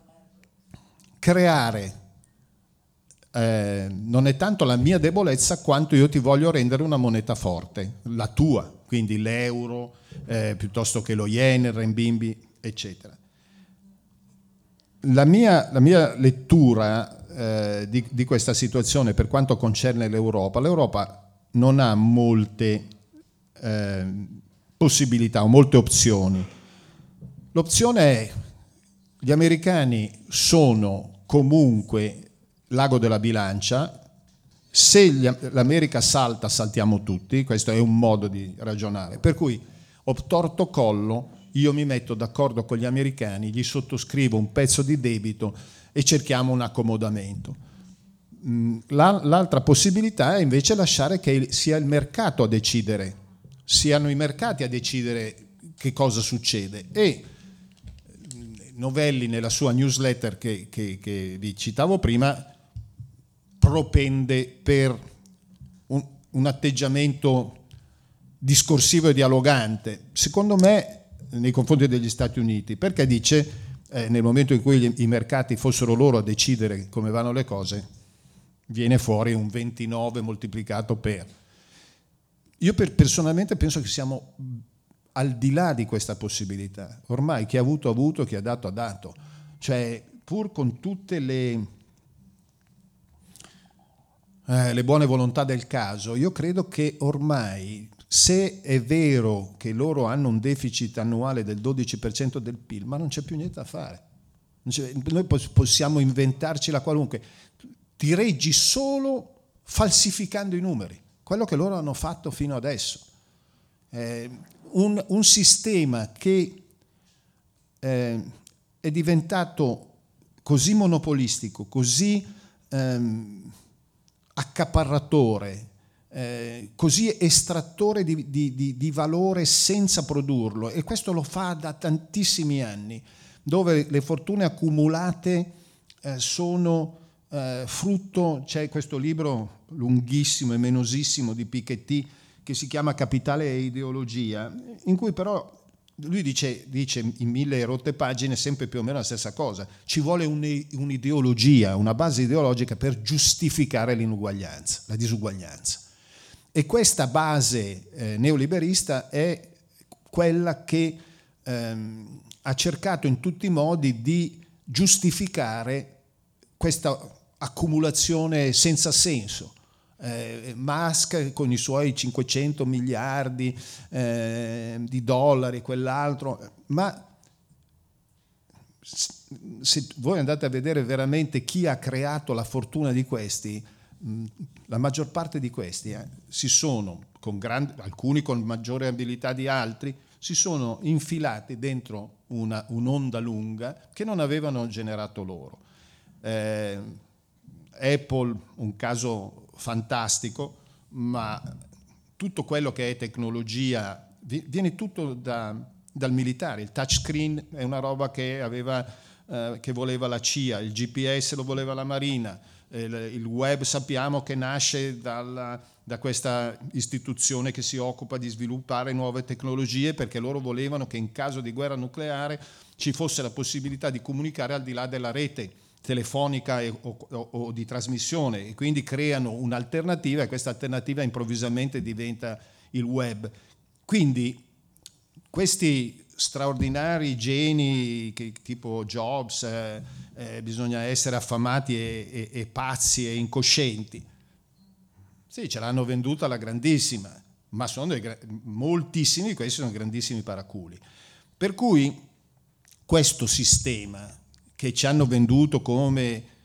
creare, eh, non è tanto la mia debolezza quanto io ti voglio rendere una moneta forte, la tua, quindi l'euro, eh, piuttosto che lo yen, il renminbi, eccetera. La mia, la mia lettura eh, di, di questa situazione per quanto concerne l'Europa, l'Europa non ha molte eh, possibilità o molte opzioni. L'opzione è: gli americani sono comunque l'ago della bilancia, se gli, l'America salta, saltiamo tutti, questo è un modo di ragionare, per cui obtorto collo io mi metto d'accordo con gli americani, gli sottoscrivo un pezzo di debito e cerchiamo un accomodamento. L'altra possibilità è invece lasciare che sia il mercato a decidere, siano i mercati a decidere che cosa succede. E Novelli nella sua newsletter che, che, che vi citavo prima propende per un, un atteggiamento discorsivo e dialogante, secondo me, nei confronti degli Stati Uniti, perché dice eh, nel momento in cui gli, i mercati fossero loro a decidere come vanno le cose, viene fuori un ventinove moltiplicato per. Io per, personalmente penso che siamo al di là di questa possibilità. Ormai chi ha avuto ha avuto, chi ha dato ha dato. Cioè, pur con tutte le, eh, le buone volontà del caso, io credo che ormai, se è vero che loro hanno un deficit annuale del dodici per cento del P I L, ma non c'è più niente da fare. Noi possiamo inventarci la qualunque. Ti reggi solo falsificando i numeri, quello che loro hanno fatto fino adesso. Eh, un, un sistema che eh, è diventato così monopolistico, così ehm, accaparratore, eh, così estrattore di, di, di, di valore senza produrlo, e questo lo fa da tantissimi anni, dove le fortune accumulate eh, sono eh, frutto. C'è questo libro lunghissimo e menosissimo di Piketty che si chiama Capitale e ideologia, in cui però lui dice, dice in mille rotte pagine sempre più o meno la stessa cosa. Ci vuole un'ideologia, una base ideologica per giustificare l'inuguaglianza, la disuguaglianza. E questa base eh, neoliberista è quella che ehm, ha cercato in tutti i modi di giustificare questa accumulazione senza senso. Eh, Musk con i suoi cinquecento miliardi eh, di dollari, quell'altro, ma se voi andate a vedere veramente chi ha creato la fortuna di questi, la maggior parte di questi eh, si sono, con grandi, alcuni con maggiore abilità di altri, si sono infilati dentro una, un'onda lunga che non avevano generato loro. eh, Apple, un caso fantastistico, ma tutto quello che è tecnologia viene tutto da, dal militare. Il touchscreen è una roba che aveva eh, che voleva la C I A, il G P S lo voleva la Marina, eh, il web sappiamo che nasce dalla, da questa istituzione che si occupa di sviluppare nuove tecnologie, perché loro volevano che in caso di guerra nucleare ci fosse la possibilità di comunicare al di là della rete telefonica e, o, o, o di trasmissione, e quindi creano un'alternativa, e questa alternativa improvvisamente diventa il web. Quindi questi straordinari geni che, tipo Jobs, eh, eh, bisogna essere affamati e, e, e pazzi e incoscienti. Sì, ce l'hanno venduta alla grandissima, ma sono dei, moltissimi di questi sono grandissimi paraculi. Per cui questo sistema che ci hanno venduto come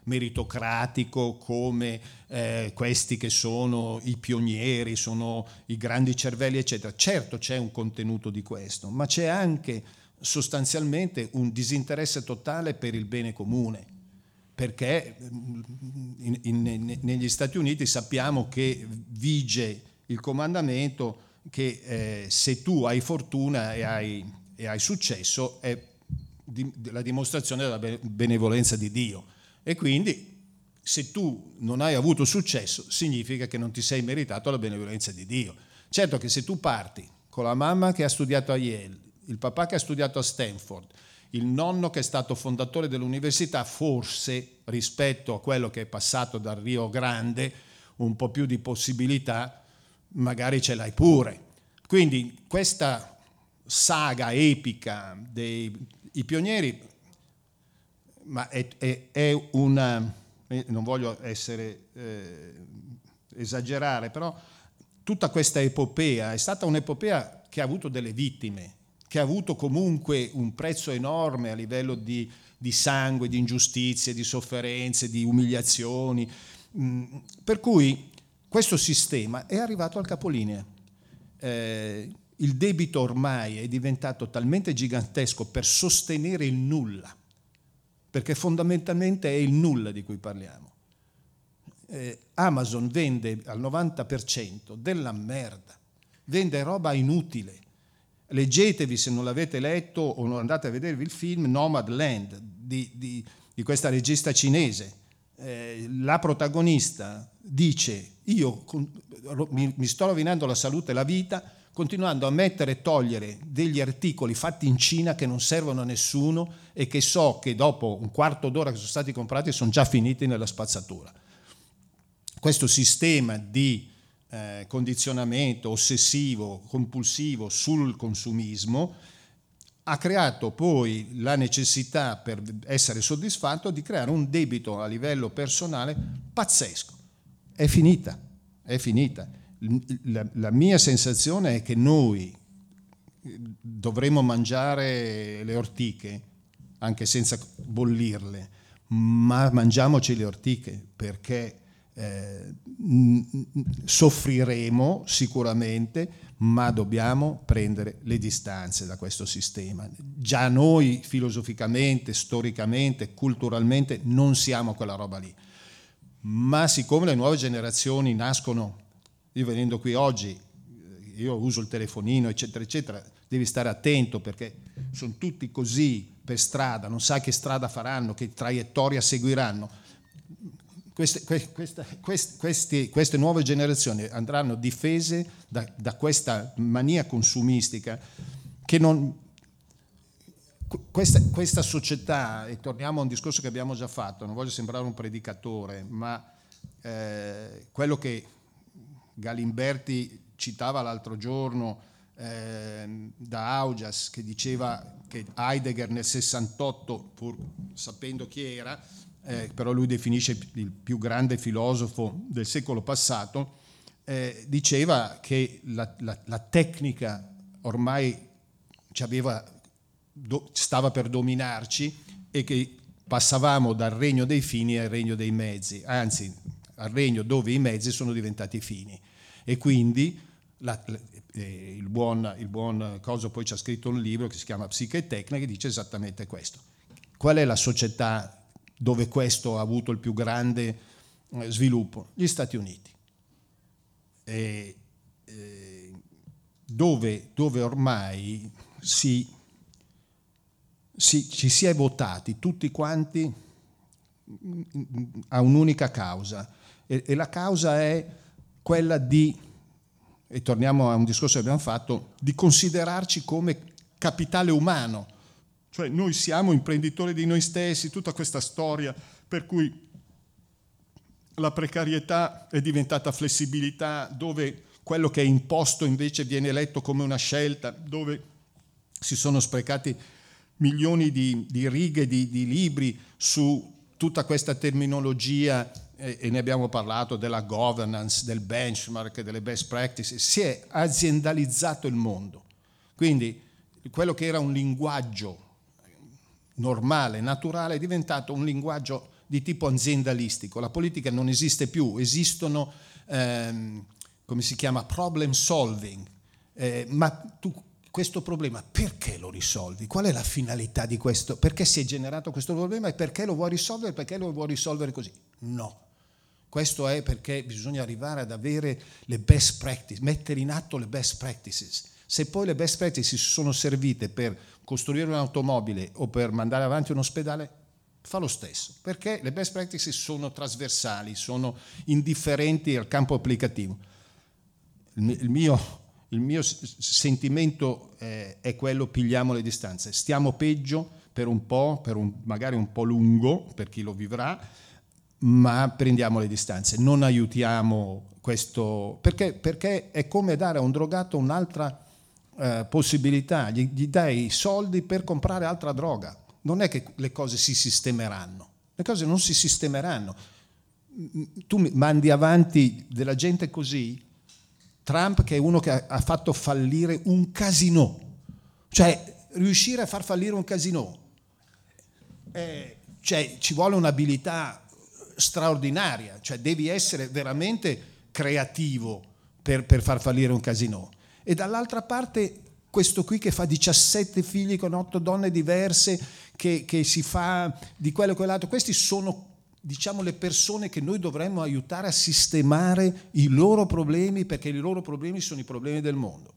meritocratico come eh, questi che sono i pionieri, sono i grandi cervelli, eccetera. Certo c'è un contenuto di questo, ma c'è anche sostanzialmente un disinteresse totale per il bene comune, perché in, in, negli Stati Uniti sappiamo che vige il comandamento che eh, se tu hai fortuna e hai, e hai successo è di, la dimostrazione della benevolenza di Dio, e quindi se tu non hai avuto successo significa che non ti sei meritato la benevolenza di Dio. Certo che se tu parti con la mamma che ha studiato a Yale, il papà che ha studiato a Stanford, il nonno che è stato fondatore dell'università, forse rispetto a quello che è passato dal Rio Grande un po' più di possibilità magari ce l'hai pure. Quindi questa saga epica dei i pionieri, ma è, è, è una, non voglio essere eh, esagerare, però tutta questa epopea è stata un'epopea che ha avuto delle vittime, che ha avuto comunque un prezzo enorme a livello di, di sangue, di ingiustizie, di sofferenze, di umiliazioni, mm, per cui questo sistema è arrivato al capolinea. Eh, il debito ormai è diventato talmente gigantesco per sostenere il nulla, perché fondamentalmente è il nulla di cui parliamo. Eh, Amazon vende al novanta per cento della merda, vende roba inutile. Leggetevi, se non l'avete letto o non andate a vedervi il film Nomadland di, di, di questa regista cinese. Eh, la protagonista dice: io con, mi, mi sto rovinando la salute e la vita continuando a mettere e togliere degli articoli fatti in Cina che non servono a nessuno e che so che dopo un quarto d'ora che sono stati comprati sono già finiti nella spazzatura. Questo sistema di eh, condizionamento ossessivo, compulsivo sul consumismo ha creato poi la necessità, per essere soddisfatto, di creare un debito a livello personale pazzesco. È finita, è finita. La, la mia sensazione è che noi dovremmo mangiare le ortiche, anche senza bollirle, ma mangiamoci le ortiche, perché eh, soffriremo sicuramente, ma dobbiamo prendere le distanze da questo sistema. Già noi filosoficamente, storicamente, culturalmente non siamo quella roba lì, ma siccome le nuove generazioni nascono, io venendo qui oggi, io uso il telefonino, eccetera, eccetera, devi stare attento perché sono tutti così per strada, non sai che strada faranno, che traiettoria seguiranno. Queste, queste, queste, queste, queste nuove generazioni andranno difese da, da questa mania consumistica che non... Questa, questa società, e torniamo a un discorso che abbiamo già fatto, non voglio sembrare un predicatore, ma eh, quello che Galimberti citava l'altro giorno eh, da Augias, che diceva che Heidegger nel sessantotto, pur sapendo chi era, eh, però lui definisce il più grande filosofo del secolo passato, eh, diceva che la, la, la tecnica ormai ci aveva, do, stava per dominarci e che passavamo dal regno dei fini al regno dei mezzi, anzi al regno dove i mezzi sono diventati fini. E quindi la, eh, il, buon, il buon Coso poi ci ha scritto un libro che si chiama Psiche e Tecnica, che dice esattamente questo. Qual è la società dove questo ha avuto il più grande eh, sviluppo? Gli Stati Uniti, e, eh, dove, dove ormai si, si, ci si è votati tutti quanti a un'unica causa, e, e la causa è quella di, e torniamo a un discorso che abbiamo fatto, di considerarci come capitale umano, cioè noi siamo imprenditori di noi stessi, tutta questa storia per cui la precarietà è diventata flessibilità, dove quello che è imposto invece viene letto come una scelta, dove si sono sprecati milioni di, di righe di, di libri su tutta questa terminologia, eh, e ne abbiamo parlato, della governance, del benchmark, delle best practices. Si è aziendalizzato il mondo, quindi quello che era un linguaggio normale, naturale, è diventato un linguaggio di tipo aziendalistico. La politica non esiste più, esistono, ehm, come si chiama, problem solving. Eh, ma tu questo problema perché lo risolvi? Qual è la finalità di questo? Perché si è generato questo problema e perché lo vuoi risolvere? Perché lo vuoi risolvere così? No. Questo è perché bisogna arrivare ad avere le best practices, mettere in atto le best practices. Se poi le best practices sono servite per costruire un'automobile o per mandare avanti un ospedale, fa lo stesso, perché le best practices sono trasversali, sono indifferenti al campo applicativo. Il mio, il mio sentimento è, è quello: pigliamo le distanze, stiamo peggio per un po', per un, magari un po' lungo per chi lo vivrà, ma prendiamo le distanze, non aiutiamo questo, perché, perché è come dare a un drogato un'altra eh, possibilità, gli, gli dai soldi per comprare altra droga. Non è che le cose si sistemeranno, le cose non si sistemeranno. Tu mandi avanti della gente così. Trump, che è uno che ha fatto fallire un casinò, cioè riuscire a far fallire un casinò, eh, cioè ci vuole un'abilità straordinaria, cioè devi essere veramente creativo per, per far fallire un casinò. E dall'altra parte questo qui che fa diciassette figli con otto donne diverse, che, che si fa di quello e quell'altro, questi sono, diciamo, le persone che noi dovremmo aiutare a sistemare i loro problemi, perché i loro problemi sono i problemi del mondo.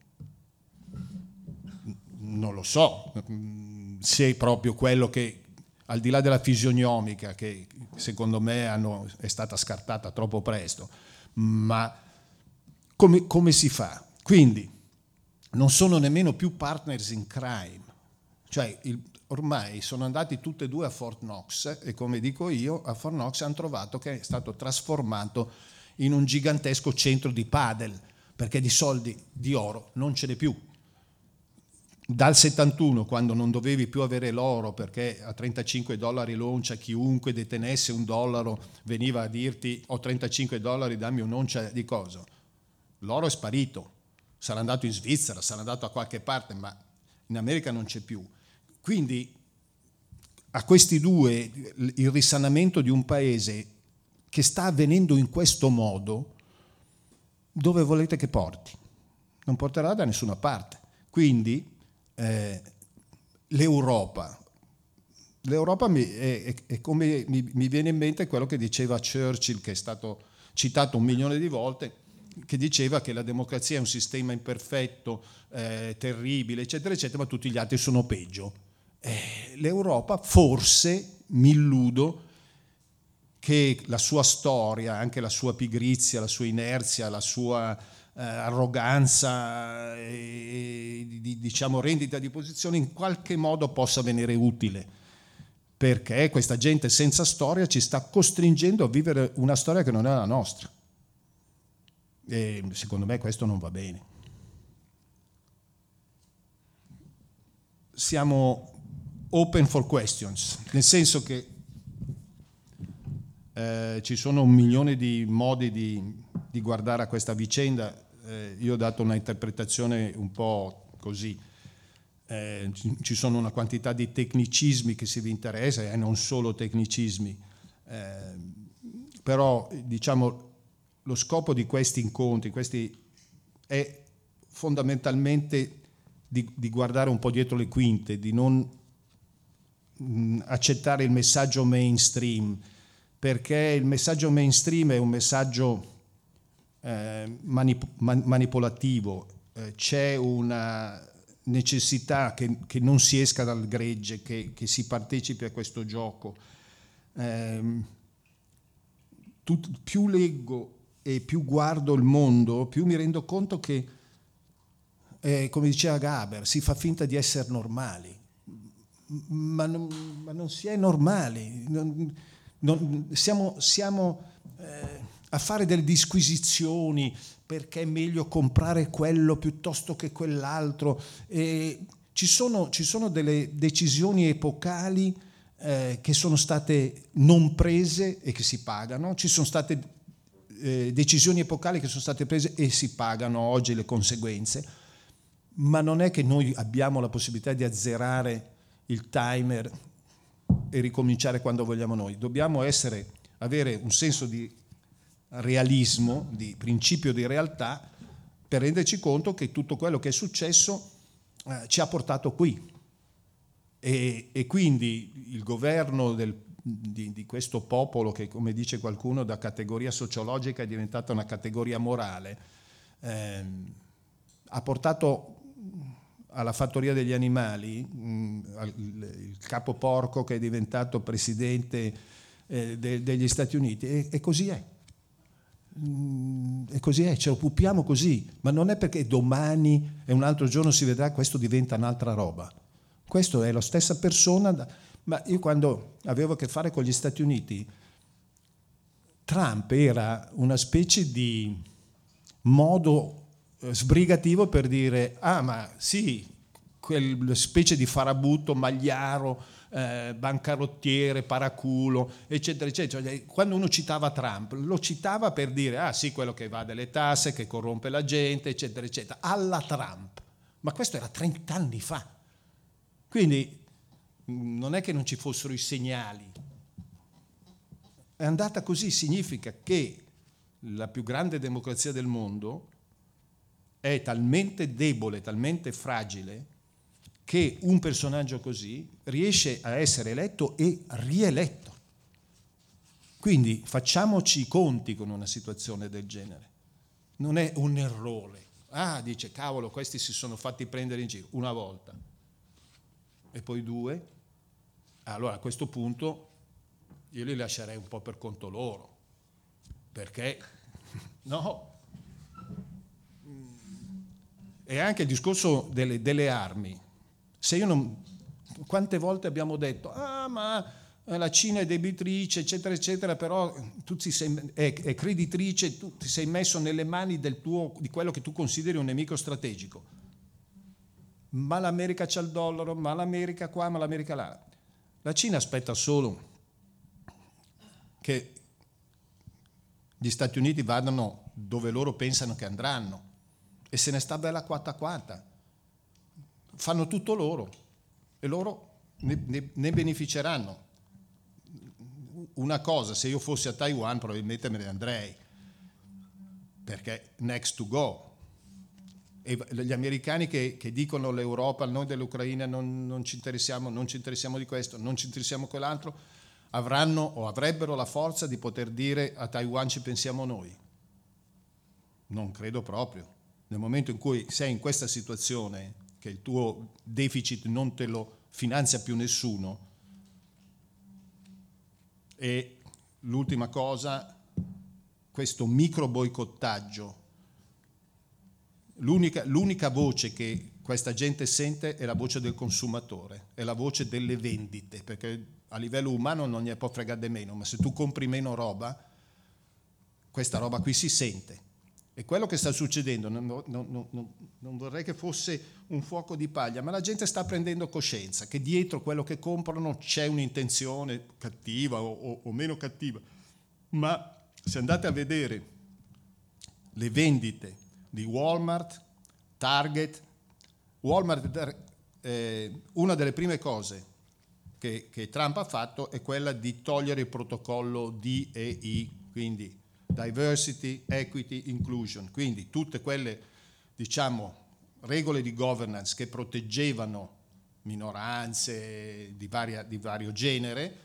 Non lo so se è proprio quello che, al di là della fisionomica, che secondo me hanno, è stata scartata troppo presto, ma come, come si fa? Quindi non sono nemmeno più partners in crime, cioè il, ormai sono andati tutti e due a Fort Knox e, come dico io, a Fort Knox hanno trovato che è stato trasformato in un gigantesco centro di padel, perché di soldi, di oro non ce n'è più. Dal settantuno, quando non dovevi più avere l'oro perché a trentacinque dollari l'oncia chiunque detenesse un dollaro veniva a dirti ho trentacinque dollari, dammi un'oncia di cosa. L'oro è sparito, sarà andato in Svizzera, sarà andato a qualche parte, ma in America non c'è più. Quindi a questi due il risanamento di un paese che sta avvenendo in questo modo, dove volete che porti? Non porterà da nessuna parte. Quindi eh, l'Europa, l'Europa mi, è, è come mi, mi viene in mente quello che diceva Churchill, che è stato citato un milione di volte, che diceva che la democrazia è un sistema imperfetto, eh, terribile, eccetera, eccetera, ma tutti gli altri sono peggio. Eh, L'Europa, forse, mi illudo, che la sua storia, anche la sua pigrizia, la sua inerzia, la sua eh, arroganza e, di, diciamo, rendita di posizione, in qualche modo possa venire utile, perché questa gente senza storia ci sta costringendo a vivere una storia che non è la nostra. E secondo me questo non va bene. Siamo open for questions, nel senso che eh, ci sono un milione di modi di, di guardare a questa vicenda. Eh, io ho dato una interpretazione un po' così. Eh, ci sono una quantità di tecnicismi che, se vi interessa, e non solo tecnicismi, eh, però diciamo lo scopo di questi incontri questi è fondamentalmente di, di guardare un po' dietro le quinte, di non mh, accettare il messaggio mainstream, perché il messaggio mainstream è un messaggio eh, manip- man- manipolativo, eh, c'è una necessità che, che non si esca dal gregge, che, che si partecipi a questo gioco. Eh, tut- più leggo e più guardo il mondo, più mi rendo conto che, eh, come diceva Gaber, si fa finta di essere normali, ma non, ma non si è normali. Non, non, siamo siamo eh, a fare delle disquisizioni perché è meglio comprare quello piuttosto che quell'altro. E ci sono, ci sono delle decisioni epocali eh, che sono state non prese e che si pagano, ci sono state Eh, decisioni epocali che sono state prese e si pagano oggi le conseguenze, ma non è che noi abbiamo la possibilità di azzerare il timer e ricominciare quando vogliamo noi. Dobbiamo essere, avere un senso di realismo, di principio di realtà, per renderci conto che tutto quello che è successo eh, ci ha portato qui. E, e quindi il governo del, di, di questo popolo, che come dice qualcuno da categoria sociologica è diventata una categoria morale, ehm, ha portato alla fattoria degli animali mh, il, il capo porco che è diventato presidente eh, de, degli Stati Uniti, e, e così è. E così è, ce lo occupiamo così, ma non è perché domani e un altro giorno si vedrà, questo diventa un'altra roba. Questo è la stessa persona, ma io quando avevo a che fare con gli Stati Uniti, Trump era una specie di modo sbrigativo per dire, ah ma sì, quel specie di farabutto, magliaro, Eh, bancarottiere, paraculo, eccetera, eccetera. Quando uno citava Trump, lo citava per dire, ah sì, quello che va delle tasse, che corrompe la gente, eccetera, eccetera, alla Trump. Ma questo era trent'anni fa. Quindi non è che non ci fossero i segnali. È andata così, significa che la più grande democrazia del mondo è talmente debole, talmente fragile, che un personaggio così riesce a essere eletto e rieletto. Quindi facciamoci i conti con una situazione del genere. Non è un errore. Ah, dice, cavolo, questi si sono fatti prendere in giro una volta. E poi due. Allora a questo punto io li lascerei un po' per conto loro. Perché, no? E anche il discorso delle, delle armi. Se io non, quante volte abbiamo detto, ah ma la Cina è debitrice, eccetera, eccetera, però tu ti sei, è, è creditrice, tu ti sei messo nelle mani del tuo, di quello che tu consideri un nemico strategico. Ma l'America c'ha il dollaro, ma l'America qua, ma l'America là. La Cina aspetta solo che gli Stati Uniti vadano dove loro pensano che andranno e se ne sta bella quatta quatta. Fanno tutto loro e loro ne, ne, ne beneficeranno. Una cosa, se io fossi a Taiwan probabilmente me ne andrei, perché next to go. E gli americani che, che dicono l'Europa, noi dell'Ucraina non, non ci interessiamo, non ci interessiamo di questo, non ci interessiamo di quell'altro, avranno o avrebbero la forza di poter dire a Taiwan ci pensiamo noi. Non credo proprio. Nel momento in cui sei in questa situazione, che il tuo deficit non te lo finanzia più nessuno. E l'ultima cosa, questo micro boicottaggio. L'unica, l'unica voce che questa gente sente è la voce del consumatore, è la voce delle vendite, perché a livello umano non ne può fregare di meno, ma se tu compri meno roba, questa roba qui si sente. E quello che sta succedendo, non, non, non, non vorrei che fosse un fuoco di paglia, ma la gente sta prendendo coscienza che dietro quello che comprano c'è un'intenzione cattiva o, o, o meno cattiva. Ma se andate a vedere le vendite di Walmart, Target, Walmart, eh, una delle prime cose che, che Trump ha fatto è quella di togliere il protocollo D E I, quindi Diversity, Equity, Inclusion, quindi tutte quelle, diciamo, regole di governance che proteggevano minoranze di, varia, di vario genere,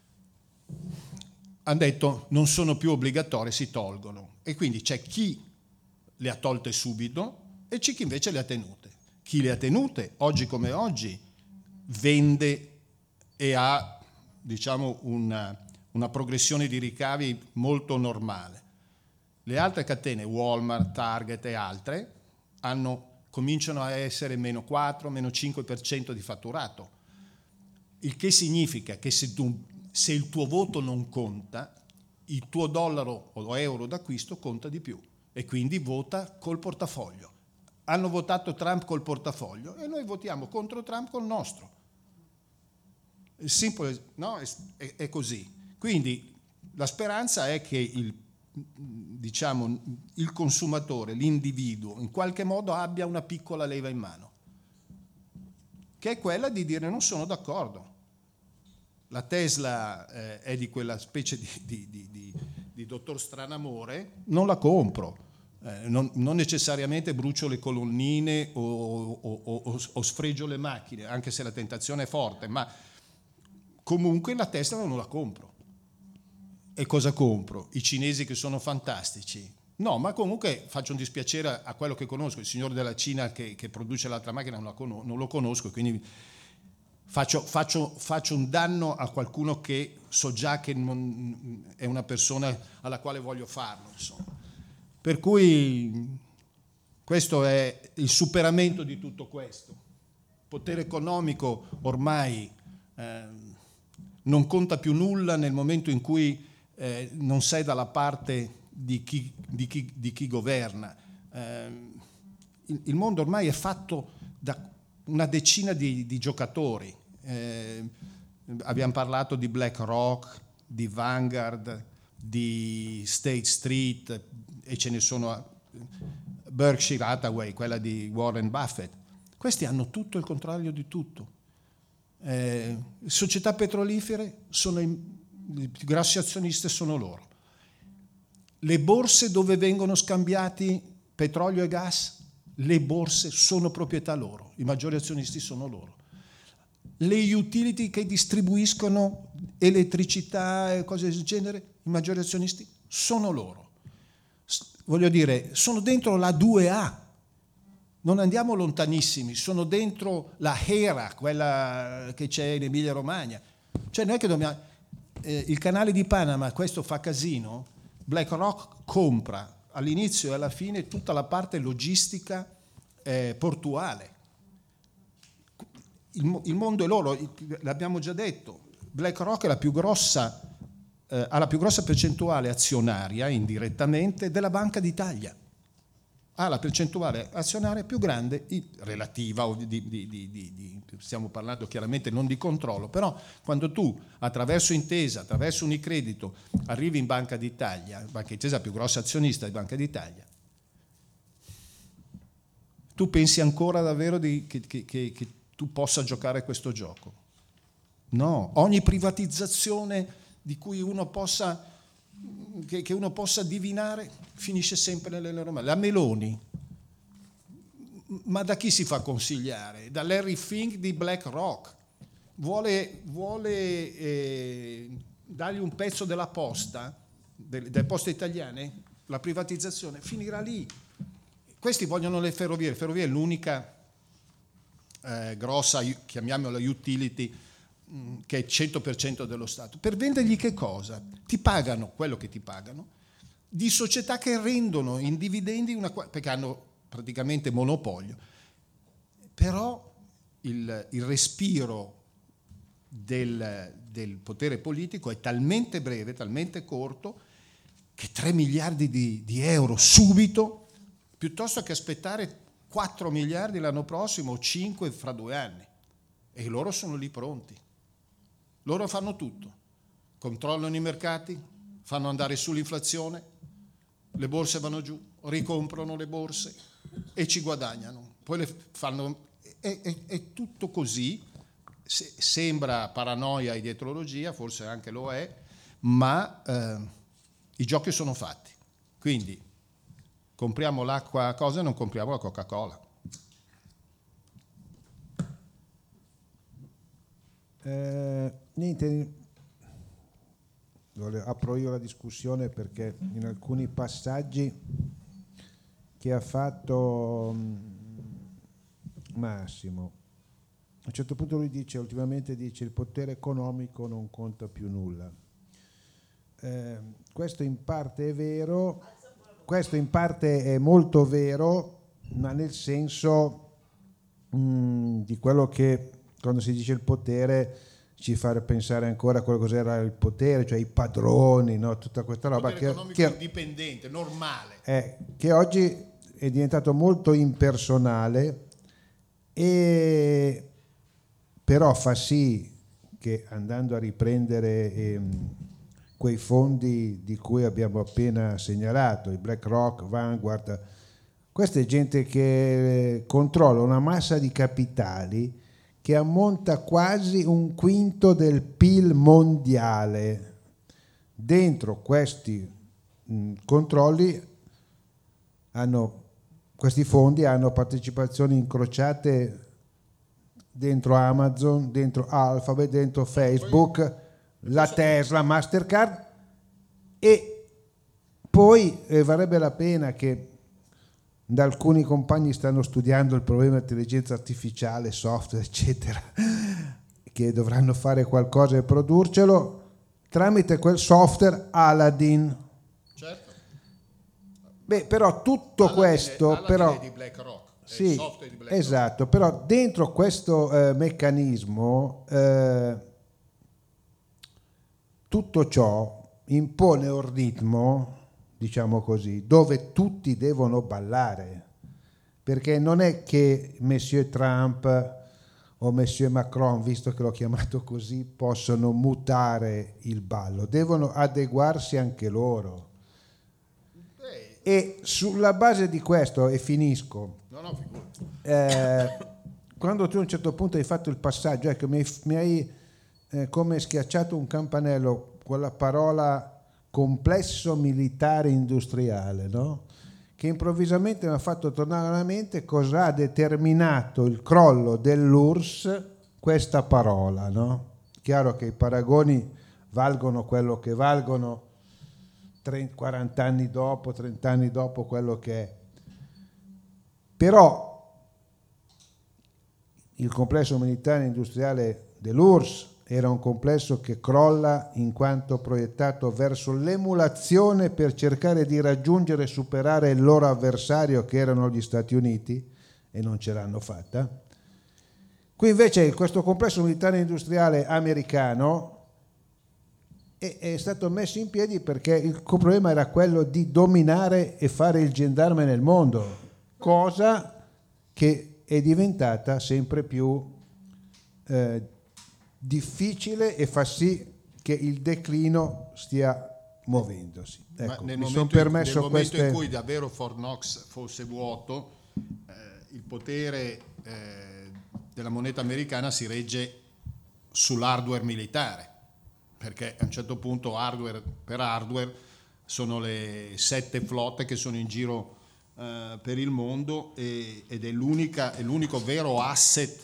hanno detto non sono più obbligatorie, si tolgono. E quindi c'è chi le ha tolte subito e c'è chi invece le ha tenute. Chi le ha tenute, oggi come oggi, vende e ha, diciamo, una... una progressione di ricavi molto normale. Le altre catene, Walmart, Target e altre, hanno, cominciano a essere meno quattro, meno cinque per cento di fatturato. Il che significa che se, tu, se il tuo voto non conta, il tuo dollaro o euro d'acquisto conta di più e quindi vota col portafoglio. Hanno votato Trump col portafoglio e noi votiamo contro Trump col nostro. Il simple, no? è, è così. Quindi la speranza è che il, diciamo, il consumatore, l'individuo, in qualche modo abbia una piccola leva in mano, che è quella di dire non sono d'accordo. la Tesla eh, è di quella specie di, di, di, di, di dottor Stranamore, non la compro. Eh, non, non necessariamente brucio le colonnine o, o, o, o sfregio le macchine, anche se la tentazione è forte, ma comunque la Tesla non la compro. E cosa compro? I cinesi che sono fantastici? No, ma comunque faccio un dispiacere a quello che conosco, il signore della Cina che, che produce l'altra macchina non, la conosco, non lo conosco, quindi faccio, faccio, faccio un danno a qualcuno che so già che non, è una persona alla quale voglio farlo, insomma. Per cui questo è il superamento di tutto questo. Il potere economico ormai eh, non conta più nulla nel momento in cui eh, non sei dalla parte di chi, di chi, di chi governa. Eh, il, il mondo ormai è fatto da una decina di, di giocatori. Eh, abbiamo parlato di BlackRock, di Vanguard, di State Street, e ce ne sono Berkshire Hathaway, quella di Warren Buffett. Questi hanno tutto il contrario di tutto. Eh, società petrolifere sono i, i più grossi azionisti sono loro. Le borse dove vengono scambiati petrolio e gas, le borse sono proprietà loro, i maggiori azionisti sono loro. Le utility che distribuiscono elettricità e cose del genere, i maggiori azionisti sono loro. Voglio dire, sono dentro la due A, non andiamo lontanissimi, sono dentro la Hera, quella che c'è in Emilia Romagna. Cioè noi che dobbiamo... Eh, il canale di Panama, questo fa casino, BlackRock compra all'inizio e alla fine tutta la parte logistica eh, portuale. Il, il mondo è loro, l'abbiamo già detto, BlackRock è la più grossa... Eh, ha la più grossa percentuale azionaria indirettamente della Banca d'Italia, ha la percentuale azionaria più grande relativa, di, di, di, di, di, stiamo parlando chiaramente non di controllo, però quando tu attraverso Intesa, attraverso Unicredito arrivi in Banca d'Italia, Banca Intesa è la più grossa azionista di Banca d'Italia, tu pensi ancora davvero di, che, che, che, che tu possa giocare questo gioco? No, ogni privatizzazione di cui uno possa, che, che uno possa divinare, finisce sempre nelle loro mani. La Meloni, ma da chi si fa consigliare? Da Larry Fink di BlackRock. Vuole, vuole eh, dargli un pezzo della posta, delle, delle poste italiane, la privatizzazione, finirà lì. Questi vogliono le ferrovie, le ferrovie è l'unica eh, grossa, chiamiamola utility, che è il cento per cento dello Stato. Per vendergli che cosa? Ti pagano quello che ti pagano di società che rendono in dividendi una, perché hanno praticamente monopolio. Però il, il respiro del, del potere politico è talmente breve, talmente corto, che tre miliardi di, di euro subito, piuttosto che aspettare quattro miliardi l'anno prossimo o cinque fra due anni. E loro sono lì pronti. Loro fanno tutto, controllano i mercati, fanno andare su l'inflazione, le borse vanno giù, ricomprano le borse e ci guadagnano. Poi le fanno, è, è, è tutto così, Se, sembra paranoia e dietrologia, forse anche lo è, ma eh, i giochi sono fatti. Quindi compriamo l'acqua cosa e non compriamo la Coca-Cola. Eh, niente, apro io la discussione perché in alcuni passaggi che ha fatto Massimo, a un certo punto lui dice, ultimamente dice, il potere economico non conta più nulla. Eh, questo in parte è vero, questo in parte è molto vero, ma nel senso mh, di quello che quando si dice il potere ci fa pensare ancora a quello cos'era il potere, cioè i padroni, no? Tutta questa roba potere che, economico che, indipendente, normale. Eh, che oggi è diventato molto impersonale, e però fa sì che andando a riprendere ehm, quei fondi di cui abbiamo appena segnalato, i BlackRock, Vanguard, questa è gente che controlla una massa di capitali che ammonta quasi un quinto del P I L mondiale. Dentro questi mh, controlli hanno, questi fondi hanno partecipazioni incrociate dentro Amazon, dentro Alphabet, dentro Facebook, la Tesla, Mastercard, e poi eh, varrebbe la pena che da alcuni compagni stanno studiando il problema dell'intelligenza artificiale, software, eccetera, che dovranno fare qualcosa e produrcelo tramite quel software Aladdin. Certo. Beh, però tutto Aladdin questo, è, Aladdin però, è di BlackRock, è sì, il software di BlackRock. esatto, però dentro questo eh, meccanismo eh, tutto ciò impone un ritmo, diciamo così, dove tutti devono ballare, perché non è che Monsieur Trump o Monsieur Macron, visto che l'ho chiamato così, possono mutare il ballo, devono adeguarsi anche loro. E sulla base di questo, e finisco, No, no, figurati. eh, quando tu a un certo punto hai fatto il passaggio, ecco, mi hai, mi hai eh, come schiacciato un campanello quella parola complesso militare industriale, no? Che improvvisamente mi ha fatto tornare alla mente cosa ha determinato il crollo dell'U R S S, questa parola, no? Chiaro che i paragoni valgono quello che valgono trenta, quaranta anni dopo, trenta anni dopo quello che è. Però il complesso militare industriale dell'U R S S era un complesso che crolla in quanto proiettato verso l'emulazione per cercare di raggiungere e superare il loro avversario, che erano gli Stati Uniti, e non ce l'hanno fatta. Qui invece questo complesso militare industriale americano è, è stato messo in piedi perché il problema era quello di dominare e fare il gendarme nel mondo, cosa che è diventata sempre più eh, difficile e fa sì che il declino stia muovendosi. Ecco, Ma nel mi momento, sono in, permesso nel momento queste... in cui davvero Fort Knox fosse vuoto, eh, il potere eh, della moneta americana si regge sull'hardware militare, perché a un certo punto hardware per hardware sono le sette flotte che sono in giro eh, per il mondo e, ed è, l'unica, è l'unico vero asset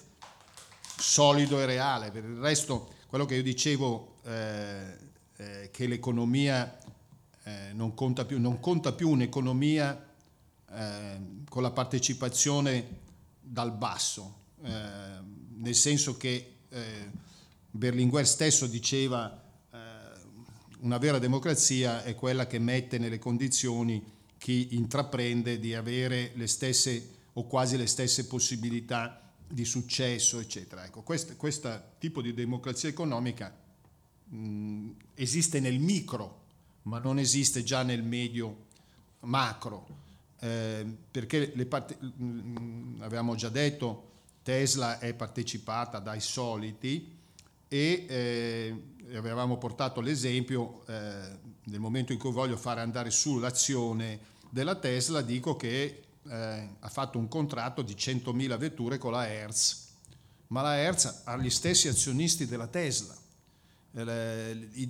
solido e reale. Per il resto, quello che io dicevo, eh, eh, che l'economia eh, non conta più, non conta più un'economia eh, con la partecipazione dal basso, eh, nel senso che eh, Berlinguer stesso diceva eh, una vera democrazia è quella che mette nelle condizioni chi intraprende di avere le stesse o quasi le stesse possibilità di successo, eccetera. Ecco, questo, questo tipo di democrazia economica mh, esiste nel micro, ma non esiste già nel medio macro, eh, perché le parte, mh, avevamo già detto, Tesla è partecipata dai soliti e eh, avevamo portato l'esempio, eh, nel momento in cui voglio fare andare su l'azione della Tesla, dico che Eh, ha fatto un contratto di centomila vetture con la Hertz, ma la Hertz ha gli stessi azionisti della Tesla. Eh, i,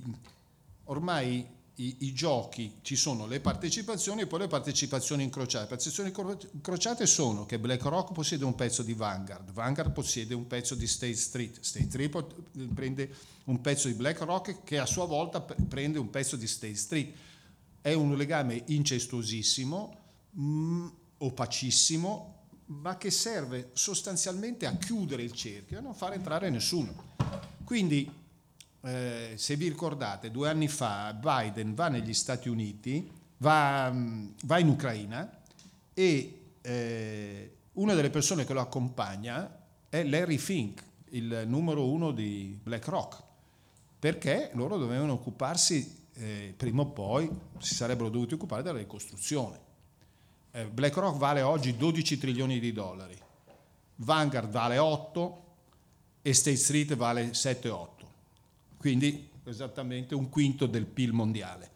ormai i, i giochi, ci sono le partecipazioni e poi le partecipazioni incrociate. Le partecipazioni incrociate sono che BlackRock possiede un pezzo di Vanguard, Vanguard possiede un pezzo di State Street, State Street prende un pezzo di BlackRock che a sua volta prende un pezzo di State Street. È un legame incestuosissimo, mh, opacissimo, ma che serve sostanzialmente a chiudere il cerchio e a non far entrare nessuno. Quindi, eh, se vi ricordate, due anni fa Biden va negli Stati Uniti, va, va in Ucraina e eh, una delle persone che lo accompagna è Larry Fink, il numero uno di BlackRock, perché loro dovevano occuparsi, eh, prima o poi si sarebbero dovuti occupare della ricostruzione. BlackRock vale oggi dodici trilioni di dollari, Vanguard vale otto e State Street vale sette otto, quindi esattamente un quinto del P I L mondiale.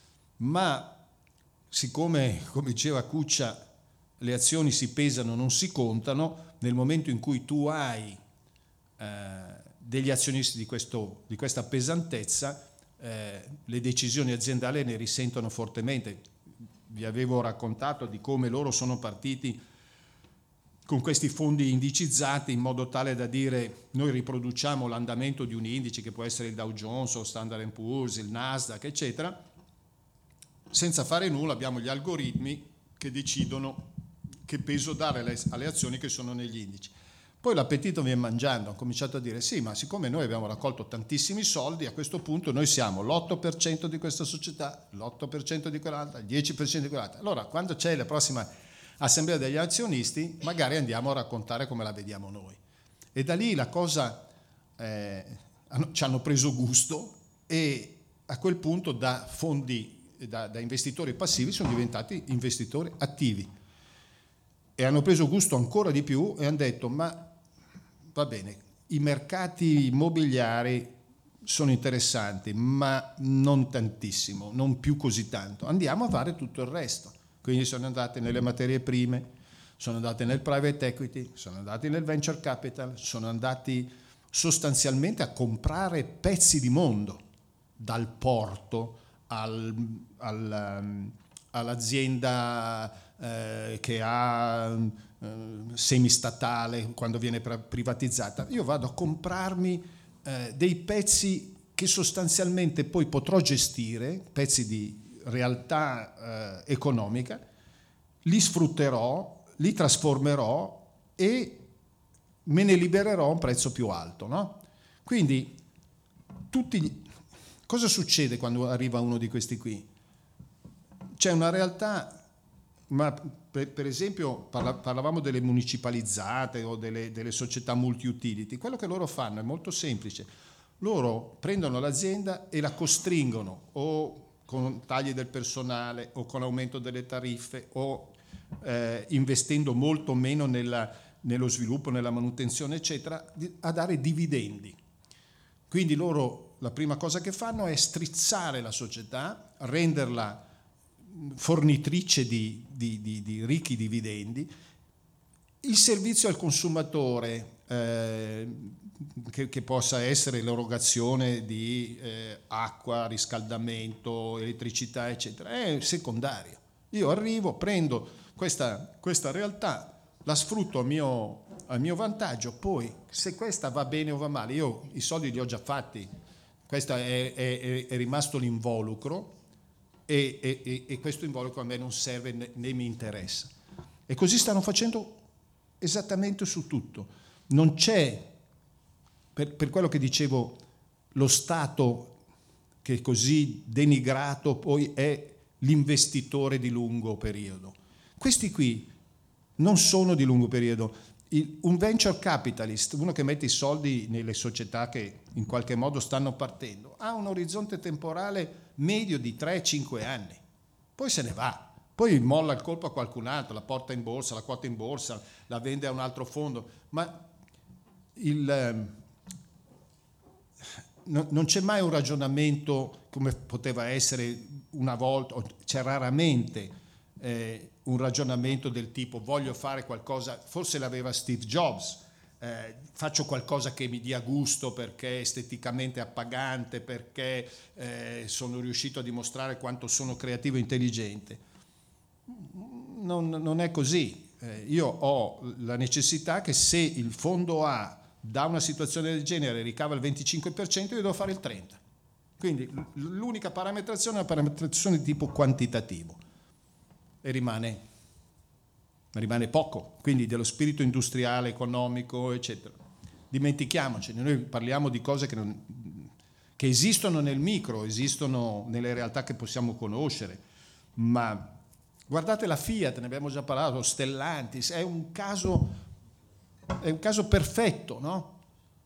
Ma siccome, come diceva Cuccia, le azioni si pesano, non si contano, nel momento in cui tu hai eh, degli azionisti di, questo, di questa pesantezza, eh, le decisioni aziendali ne risentono fortemente. Vi avevo raccontato di come loro sono partiti con questi fondi indicizzati in modo tale da dire noi riproduciamo l'andamento di un indice che può essere il Dow Jones o Standard and Poor's, il Nasdaq, eccetera. Senza fare nulla abbiamo gli algoritmi che decidono che peso dare alle, alle azioni che sono negli indici. Poi l'appetito viene mangiando, ho cominciato a dire sì, ma siccome noi abbiamo raccolto tantissimi soldi, a questo punto noi siamo l'otto per cento di questa società, l'otto per cento di quell'altra, il dieci per cento di quell'altra. Allora, quando c'è la prossima assemblea degli azionisti, magari andiamo a raccontare come la vediamo noi. E da lì la cosa, eh, ci hanno preso gusto e a quel punto da fondi, da, da investitori passivi sono diventati investitori attivi. E hanno preso gusto ancora di più e hanno detto ma va bene, i mercati immobiliari sono interessanti ma non tantissimo, non più così tanto, andiamo a fare tutto il resto. Quindi sono andati nelle materie prime, sono andati nel private equity, sono andati nel venture capital, sono andati sostanzialmente a comprare pezzi di mondo, dal porto al, al, all'azienda eh, che ha eh, semistatale quando viene privatizzata. Io vado a comprarmi eh, dei pezzi che sostanzialmente poi potrò gestire, pezzi di realtà eh, economica, li sfrutterò, li trasformerò e me ne libererò a un prezzo più alto, no? Quindi tutti gli... cosa succede quando arriva uno di questi qui? C'è una realtà, ma per, per esempio parla, parlavamo delle municipalizzate o delle, delle società multi-utility, quello che loro fanno è molto semplice, loro prendono l'azienda e la costringono o con tagli del personale o con aumento delle tariffe o eh, investendo molto meno nella, nello sviluppo, nella manutenzione, eccetera, a dare dividendi. Quindi loro la prima cosa che fanno è strizzare la società, renderla fornitrice di, di, di, di ricchi dividendi, il servizio al consumatore, eh, Che, che possa essere l'erogazione di eh, acqua, riscaldamento, elettricità, eccetera, è secondario. Io arrivo, prendo questa, questa realtà, la sfrutto a mio, a mio vantaggio, poi se questa va bene o va male, io i soldi li ho già fatti, questo è, è, è rimasto l'involucro e, e, e questo involucro a me non serve né, né mi interessa. E così stanno facendo esattamente su tutto. Non c'è, Per, per quello che dicevo, lo Stato che è così denigrato poi è l'investitore di lungo periodo. Questi qui non sono di lungo periodo. Il, un venture capitalist, uno che mette i soldi nelle società che in qualche modo stanno partendo, ha un orizzonte temporale medio di tre cinque anni. Poi se ne va. Poi molla il colpo a qualcun altro, la porta in borsa, la quota in borsa, la vende a un altro fondo. Ma il... non c'è mai un ragionamento come poteva essere una volta, c'è raramente eh, un ragionamento del tipo voglio fare qualcosa, forse l'aveva Steve Jobs, eh, faccio qualcosa che mi dia gusto perché esteticamente appagante, perché eh, sono riuscito a dimostrare quanto sono creativo e intelligente. Non, non è così. Eh, io ho la necessità che se il fondo A da una situazione del genere ricava il venticinque per cento, io devo fare il trenta per cento. Quindi l'unica parametrazione è una parametrazione di tipo quantitativo e rimane, rimane poco, quindi dello spirito industriale, economico, eccetera. Dimentichiamoci, noi parliamo di cose che, non, che esistono nel micro, esistono nelle realtà che possiamo conoscere, ma guardate la Fiat, ne abbiamo già parlato, Stellantis, è un caso... È un caso perfetto, no?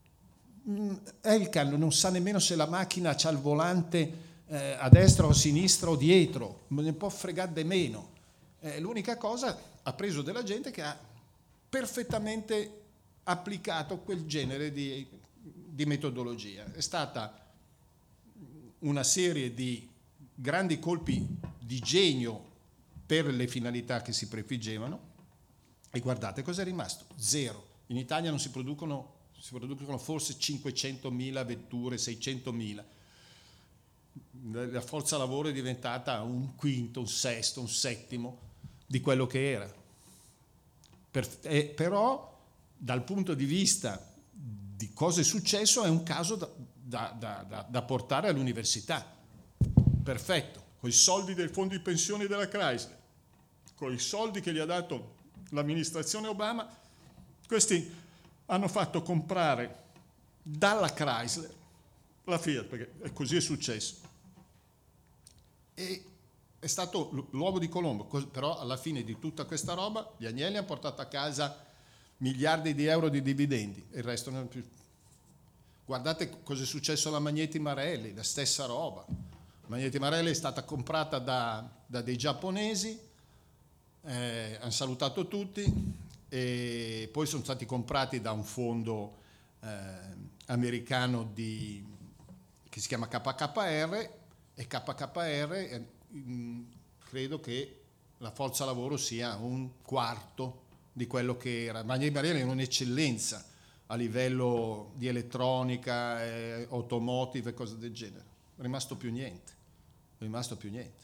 Elkann non sa nemmeno se la macchina c'ha il volante eh, a destra o a sinistra o dietro, ne può fregare di meno. Eh, l'unica cosa, ha preso della gente che ha perfettamente applicato quel genere di, di metodologia. È stata una serie di grandi colpi di genio per le finalità che si prefiggevano. E guardate cosa è rimasto? Zero. In Italia non si producono si producono forse cinquecentomila vetture, seicentomila. La forza lavoro è diventata un quinto, un sesto, un settimo di quello che era. Per, eh, però dal punto di vista di cosa è successo è un caso da, da, da, da, da portare all'università. Perfetto, con i soldi dei fondi di pensione della Chrysler, con i soldi che gli ha dato l'amministrazione Obama, questi hanno fatto comprare dalla Chrysler la Fiat, perché così è successo. E è stato l'uovo di Colombo, però alla fine di tutta questa roba gli Agnelli hanno portato a casa miliardi di euro di dividendi e il resto non è più. Guardate cosa è successo alla Magneti Marelli, la stessa roba. Magneti Marelli è stata comprata da, da dei giapponesi, eh, hanno salutato tutti e poi sono stati comprati da un fondo eh, americano di, che si chiama K K R, e K K R eh, credo che la forza lavoro sia un quarto di quello che era. Magneti Marelli è un'eccellenza a livello di elettronica, eh, automotive e cose del genere. È rimasto più niente, è rimasto più niente.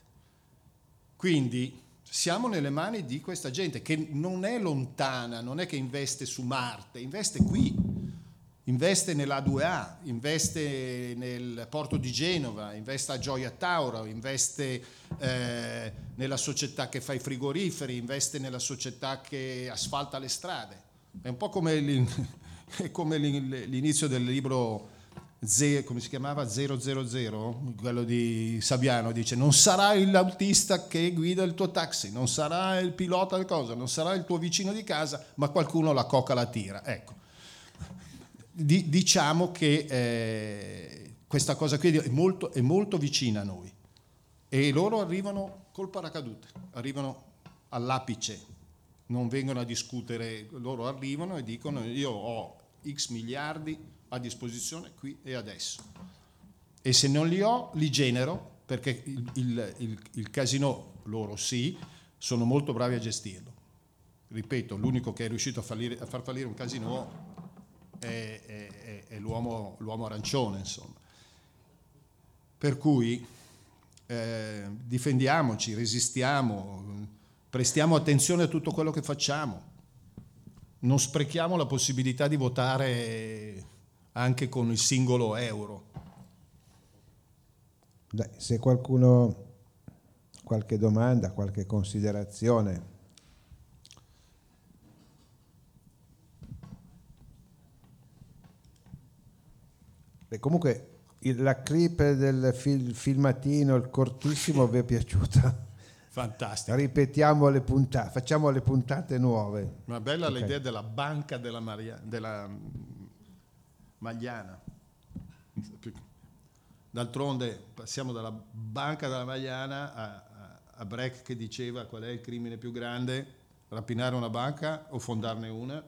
Quindi siamo nelle mani di questa gente che non è lontana, non è che investe su Marte, investe qui. Investe nell'A due A, investe nel porto di Genova, investe a Gioia Tauro, investe eh, nella società che fa i frigoriferi, investe nella società che asfalta le strade. È un po' come, l'in- come l'inizio del libro, ze- come si chiamava? zero zero zero, quello di Saviano, dice: non sarai l'autista che guida il tuo taxi, non sarà il pilota del cosa, non sarà il tuo vicino di casa, ma qualcuno la coca la tira. Ecco. Di, diciamo che eh, questa cosa qui è molto, è molto vicina a noi e loro arrivano col paracadute, arrivano all'apice, non vengono a discutere, loro arrivano e dicono: io ho X miliardi a disposizione qui e adesso, e se non li ho li genero, perché il, il, il, il casino loro sì, sono molto bravi a gestirlo. Ripeto, l'unico che è riuscito a, fallire, a far fallire un casino È, è, è l'uomo, l'uomo arancione, insomma. Per cui eh, difendiamoci, resistiamo, prestiamo attenzione a tutto quello che facciamo, non sprechiamo la possibilità di votare anche con il singolo euro. Dai, se qualcuno qualche domanda, qualche considerazione. E comunque il, la clip del fil, filmatino, il cortissimo, vi è piaciuta? Fantastico. Ripetiamo le puntate, facciamo le puntate nuove. Ma bella okay. L'idea della banca della, Maria, della Magliana. D'altronde passiamo dalla banca della Magliana a, a, a Brecht, che diceva: qual è il crimine più grande? Rapinare una banca o fondarne una?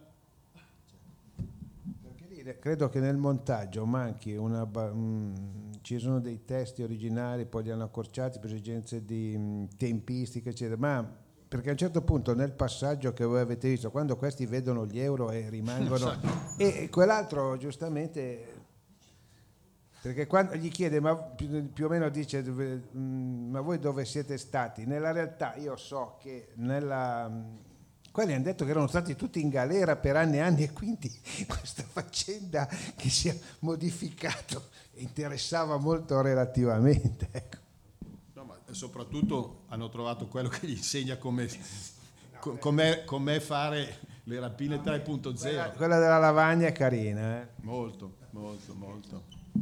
Credo che nel montaggio manchi una, um, ci sono dei testi originali, poi li hanno accorciati per esigenze di um, tempistica, eccetera, ma perché a un certo punto nel passaggio che voi avete visto, quando questi vedono gli euro e rimangono e quell'altro giustamente, perché quando gli chiede, ma più, più o meno dice dove, um, ma voi dove siete stati? Nella realtà io so che nella um, quelli hanno detto che erano stati tutti in galera per anni e anni, e quindi questa faccenda che si è modificato interessava molto relativamente. Ecco. No, ma soprattutto hanno trovato quello che gli insegna come, no, com'è, com'è fare le rapine tre punto zero. Quella, quella della lavagna è carina. Eh? Molto, molto, molto.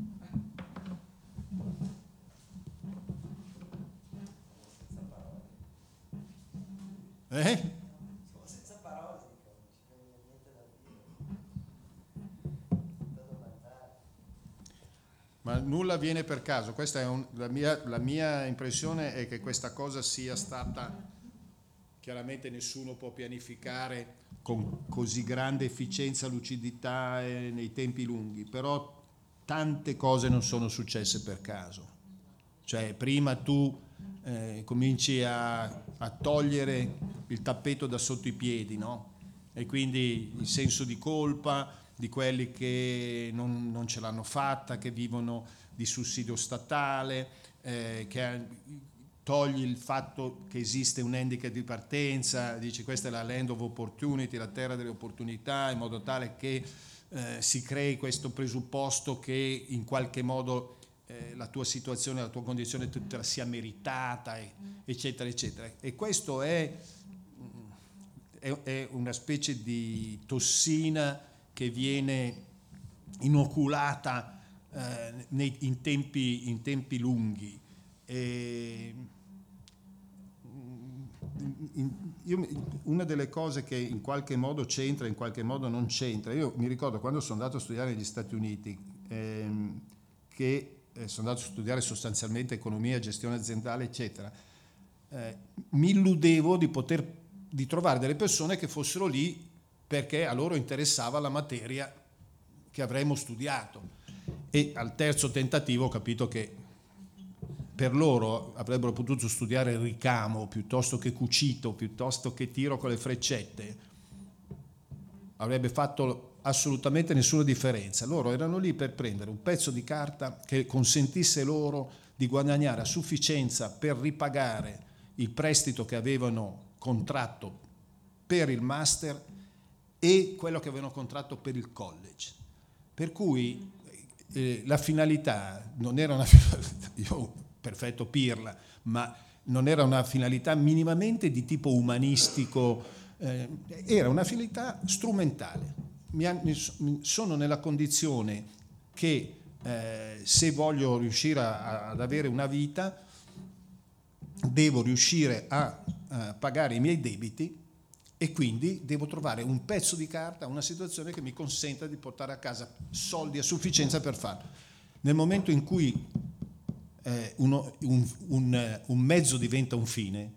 Eh? Ma nulla viene per caso. Questa è un, la, mia, la mia impressione è che questa cosa sia stata, chiaramente nessuno può pianificare con così grande efficienza, lucidità e nei tempi lunghi, però tante cose non sono successe per caso. Cioè prima tu eh, cominci a, a togliere il tappeto da sotto i piedi, no? E quindi il senso di colpa, di quelli che non, non ce l'hanno fatta, che vivono di sussidio statale, eh, che togli il fatto che esiste un handicap di partenza, dici questa è la land of opportunity, la terra delle opportunità, in modo tale che eh, si crei questo presupposto che in qualche modo eh, la tua situazione, la tua condizione tutta sia meritata, e, eccetera, eccetera. E questo è, è, è una specie di tossina che viene inoculata eh, nei, in, tempi, in tempi lunghi. E, io, una delle cose che in qualche modo c'entra, in qualche modo non c'entra, io mi ricordo quando sono andato a studiare negli Stati Uniti, ehm, che eh, sono andato a studiare sostanzialmente economia, gestione aziendale, eccetera, eh, mi illudevo di poter di trovare delle persone che fossero lì perché a loro interessava la materia che avremmo studiato, e al terzo tentativo ho capito che per loro avrebbero potuto studiare ricamo piuttosto che cucito, piuttosto che tiro con le freccette, avrebbe fatto assolutamente nessuna differenza. Loro erano lì per prendere un pezzo di carta che consentisse loro di guadagnare a sufficienza per ripagare il prestito che avevano contratto per il master e quello che avevano contratto per il college. Per cui eh, la finalità non era una io perfetto pirla, ma non era una finalità minimamente di tipo umanistico, eh, era una finalità strumentale. Mi, mi sono nella condizione che eh, se voglio riuscire a, ad avere una vita devo riuscire a, a pagare i miei debiti, e quindi devo trovare un pezzo di carta, una situazione che mi consenta di portare a casa soldi a sufficienza per farlo. Nel momento in cui eh, uno, un, un, un mezzo diventa un fine,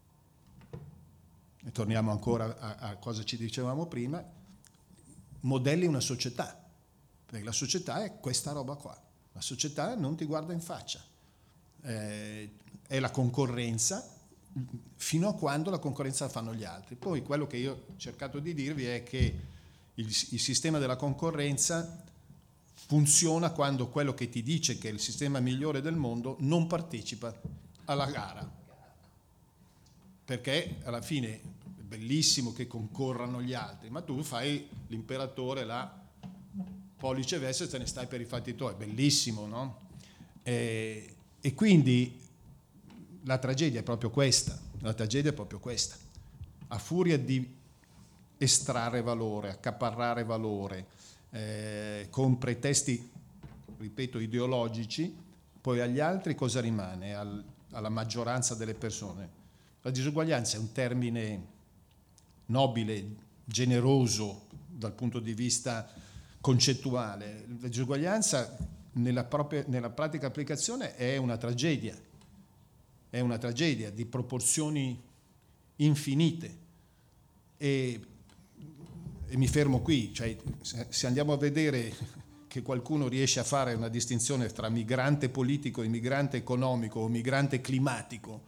e torniamo ancora a, a cosa ci dicevamo prima, modelli una società, perché la società è questa roba qua, la società non ti guarda in faccia, eh, è la concorrenza, fino a quando la concorrenza la fanno gli altri. Poi quello che io ho cercato di dirvi è che il, il sistema della concorrenza funziona quando quello che ti dice che è il sistema migliore del mondo non partecipa alla gara, perché alla fine è bellissimo che concorrano gli altri, ma tu fai l'imperatore là, pollice verso, e te ne stai per i fatti tuoi, è bellissimo, no? E, e quindi la tragedia è proprio questa, la tragedia è proprio questa. A furia di estrarre valore, accaparrare valore, eh, con pretesti, ripeto, ideologici, poi agli altri cosa rimane? Al, alla maggioranza delle persone. La disuguaglianza è un termine nobile, generoso dal punto di vista concettuale. La disuguaglianza nella, propria, nella pratica applicazione è una tragedia. È una tragedia di proporzioni infinite, e, e mi fermo qui. Cioè, se andiamo a vedere che qualcuno riesce a fare una distinzione tra migrante politico e migrante economico o migrante climatico,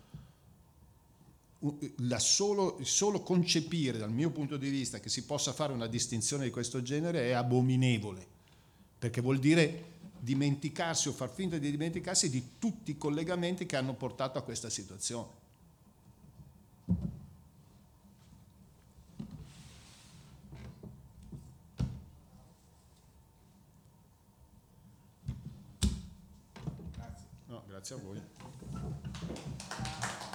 la solo, solo concepire dal mio punto di vista che si possa fare una distinzione di questo genere è abominevole, perché vuol dire dimenticarsi o far finta di dimenticarsi di tutti i collegamenti che hanno portato a questa situazione. Grazie. No, grazie a voi.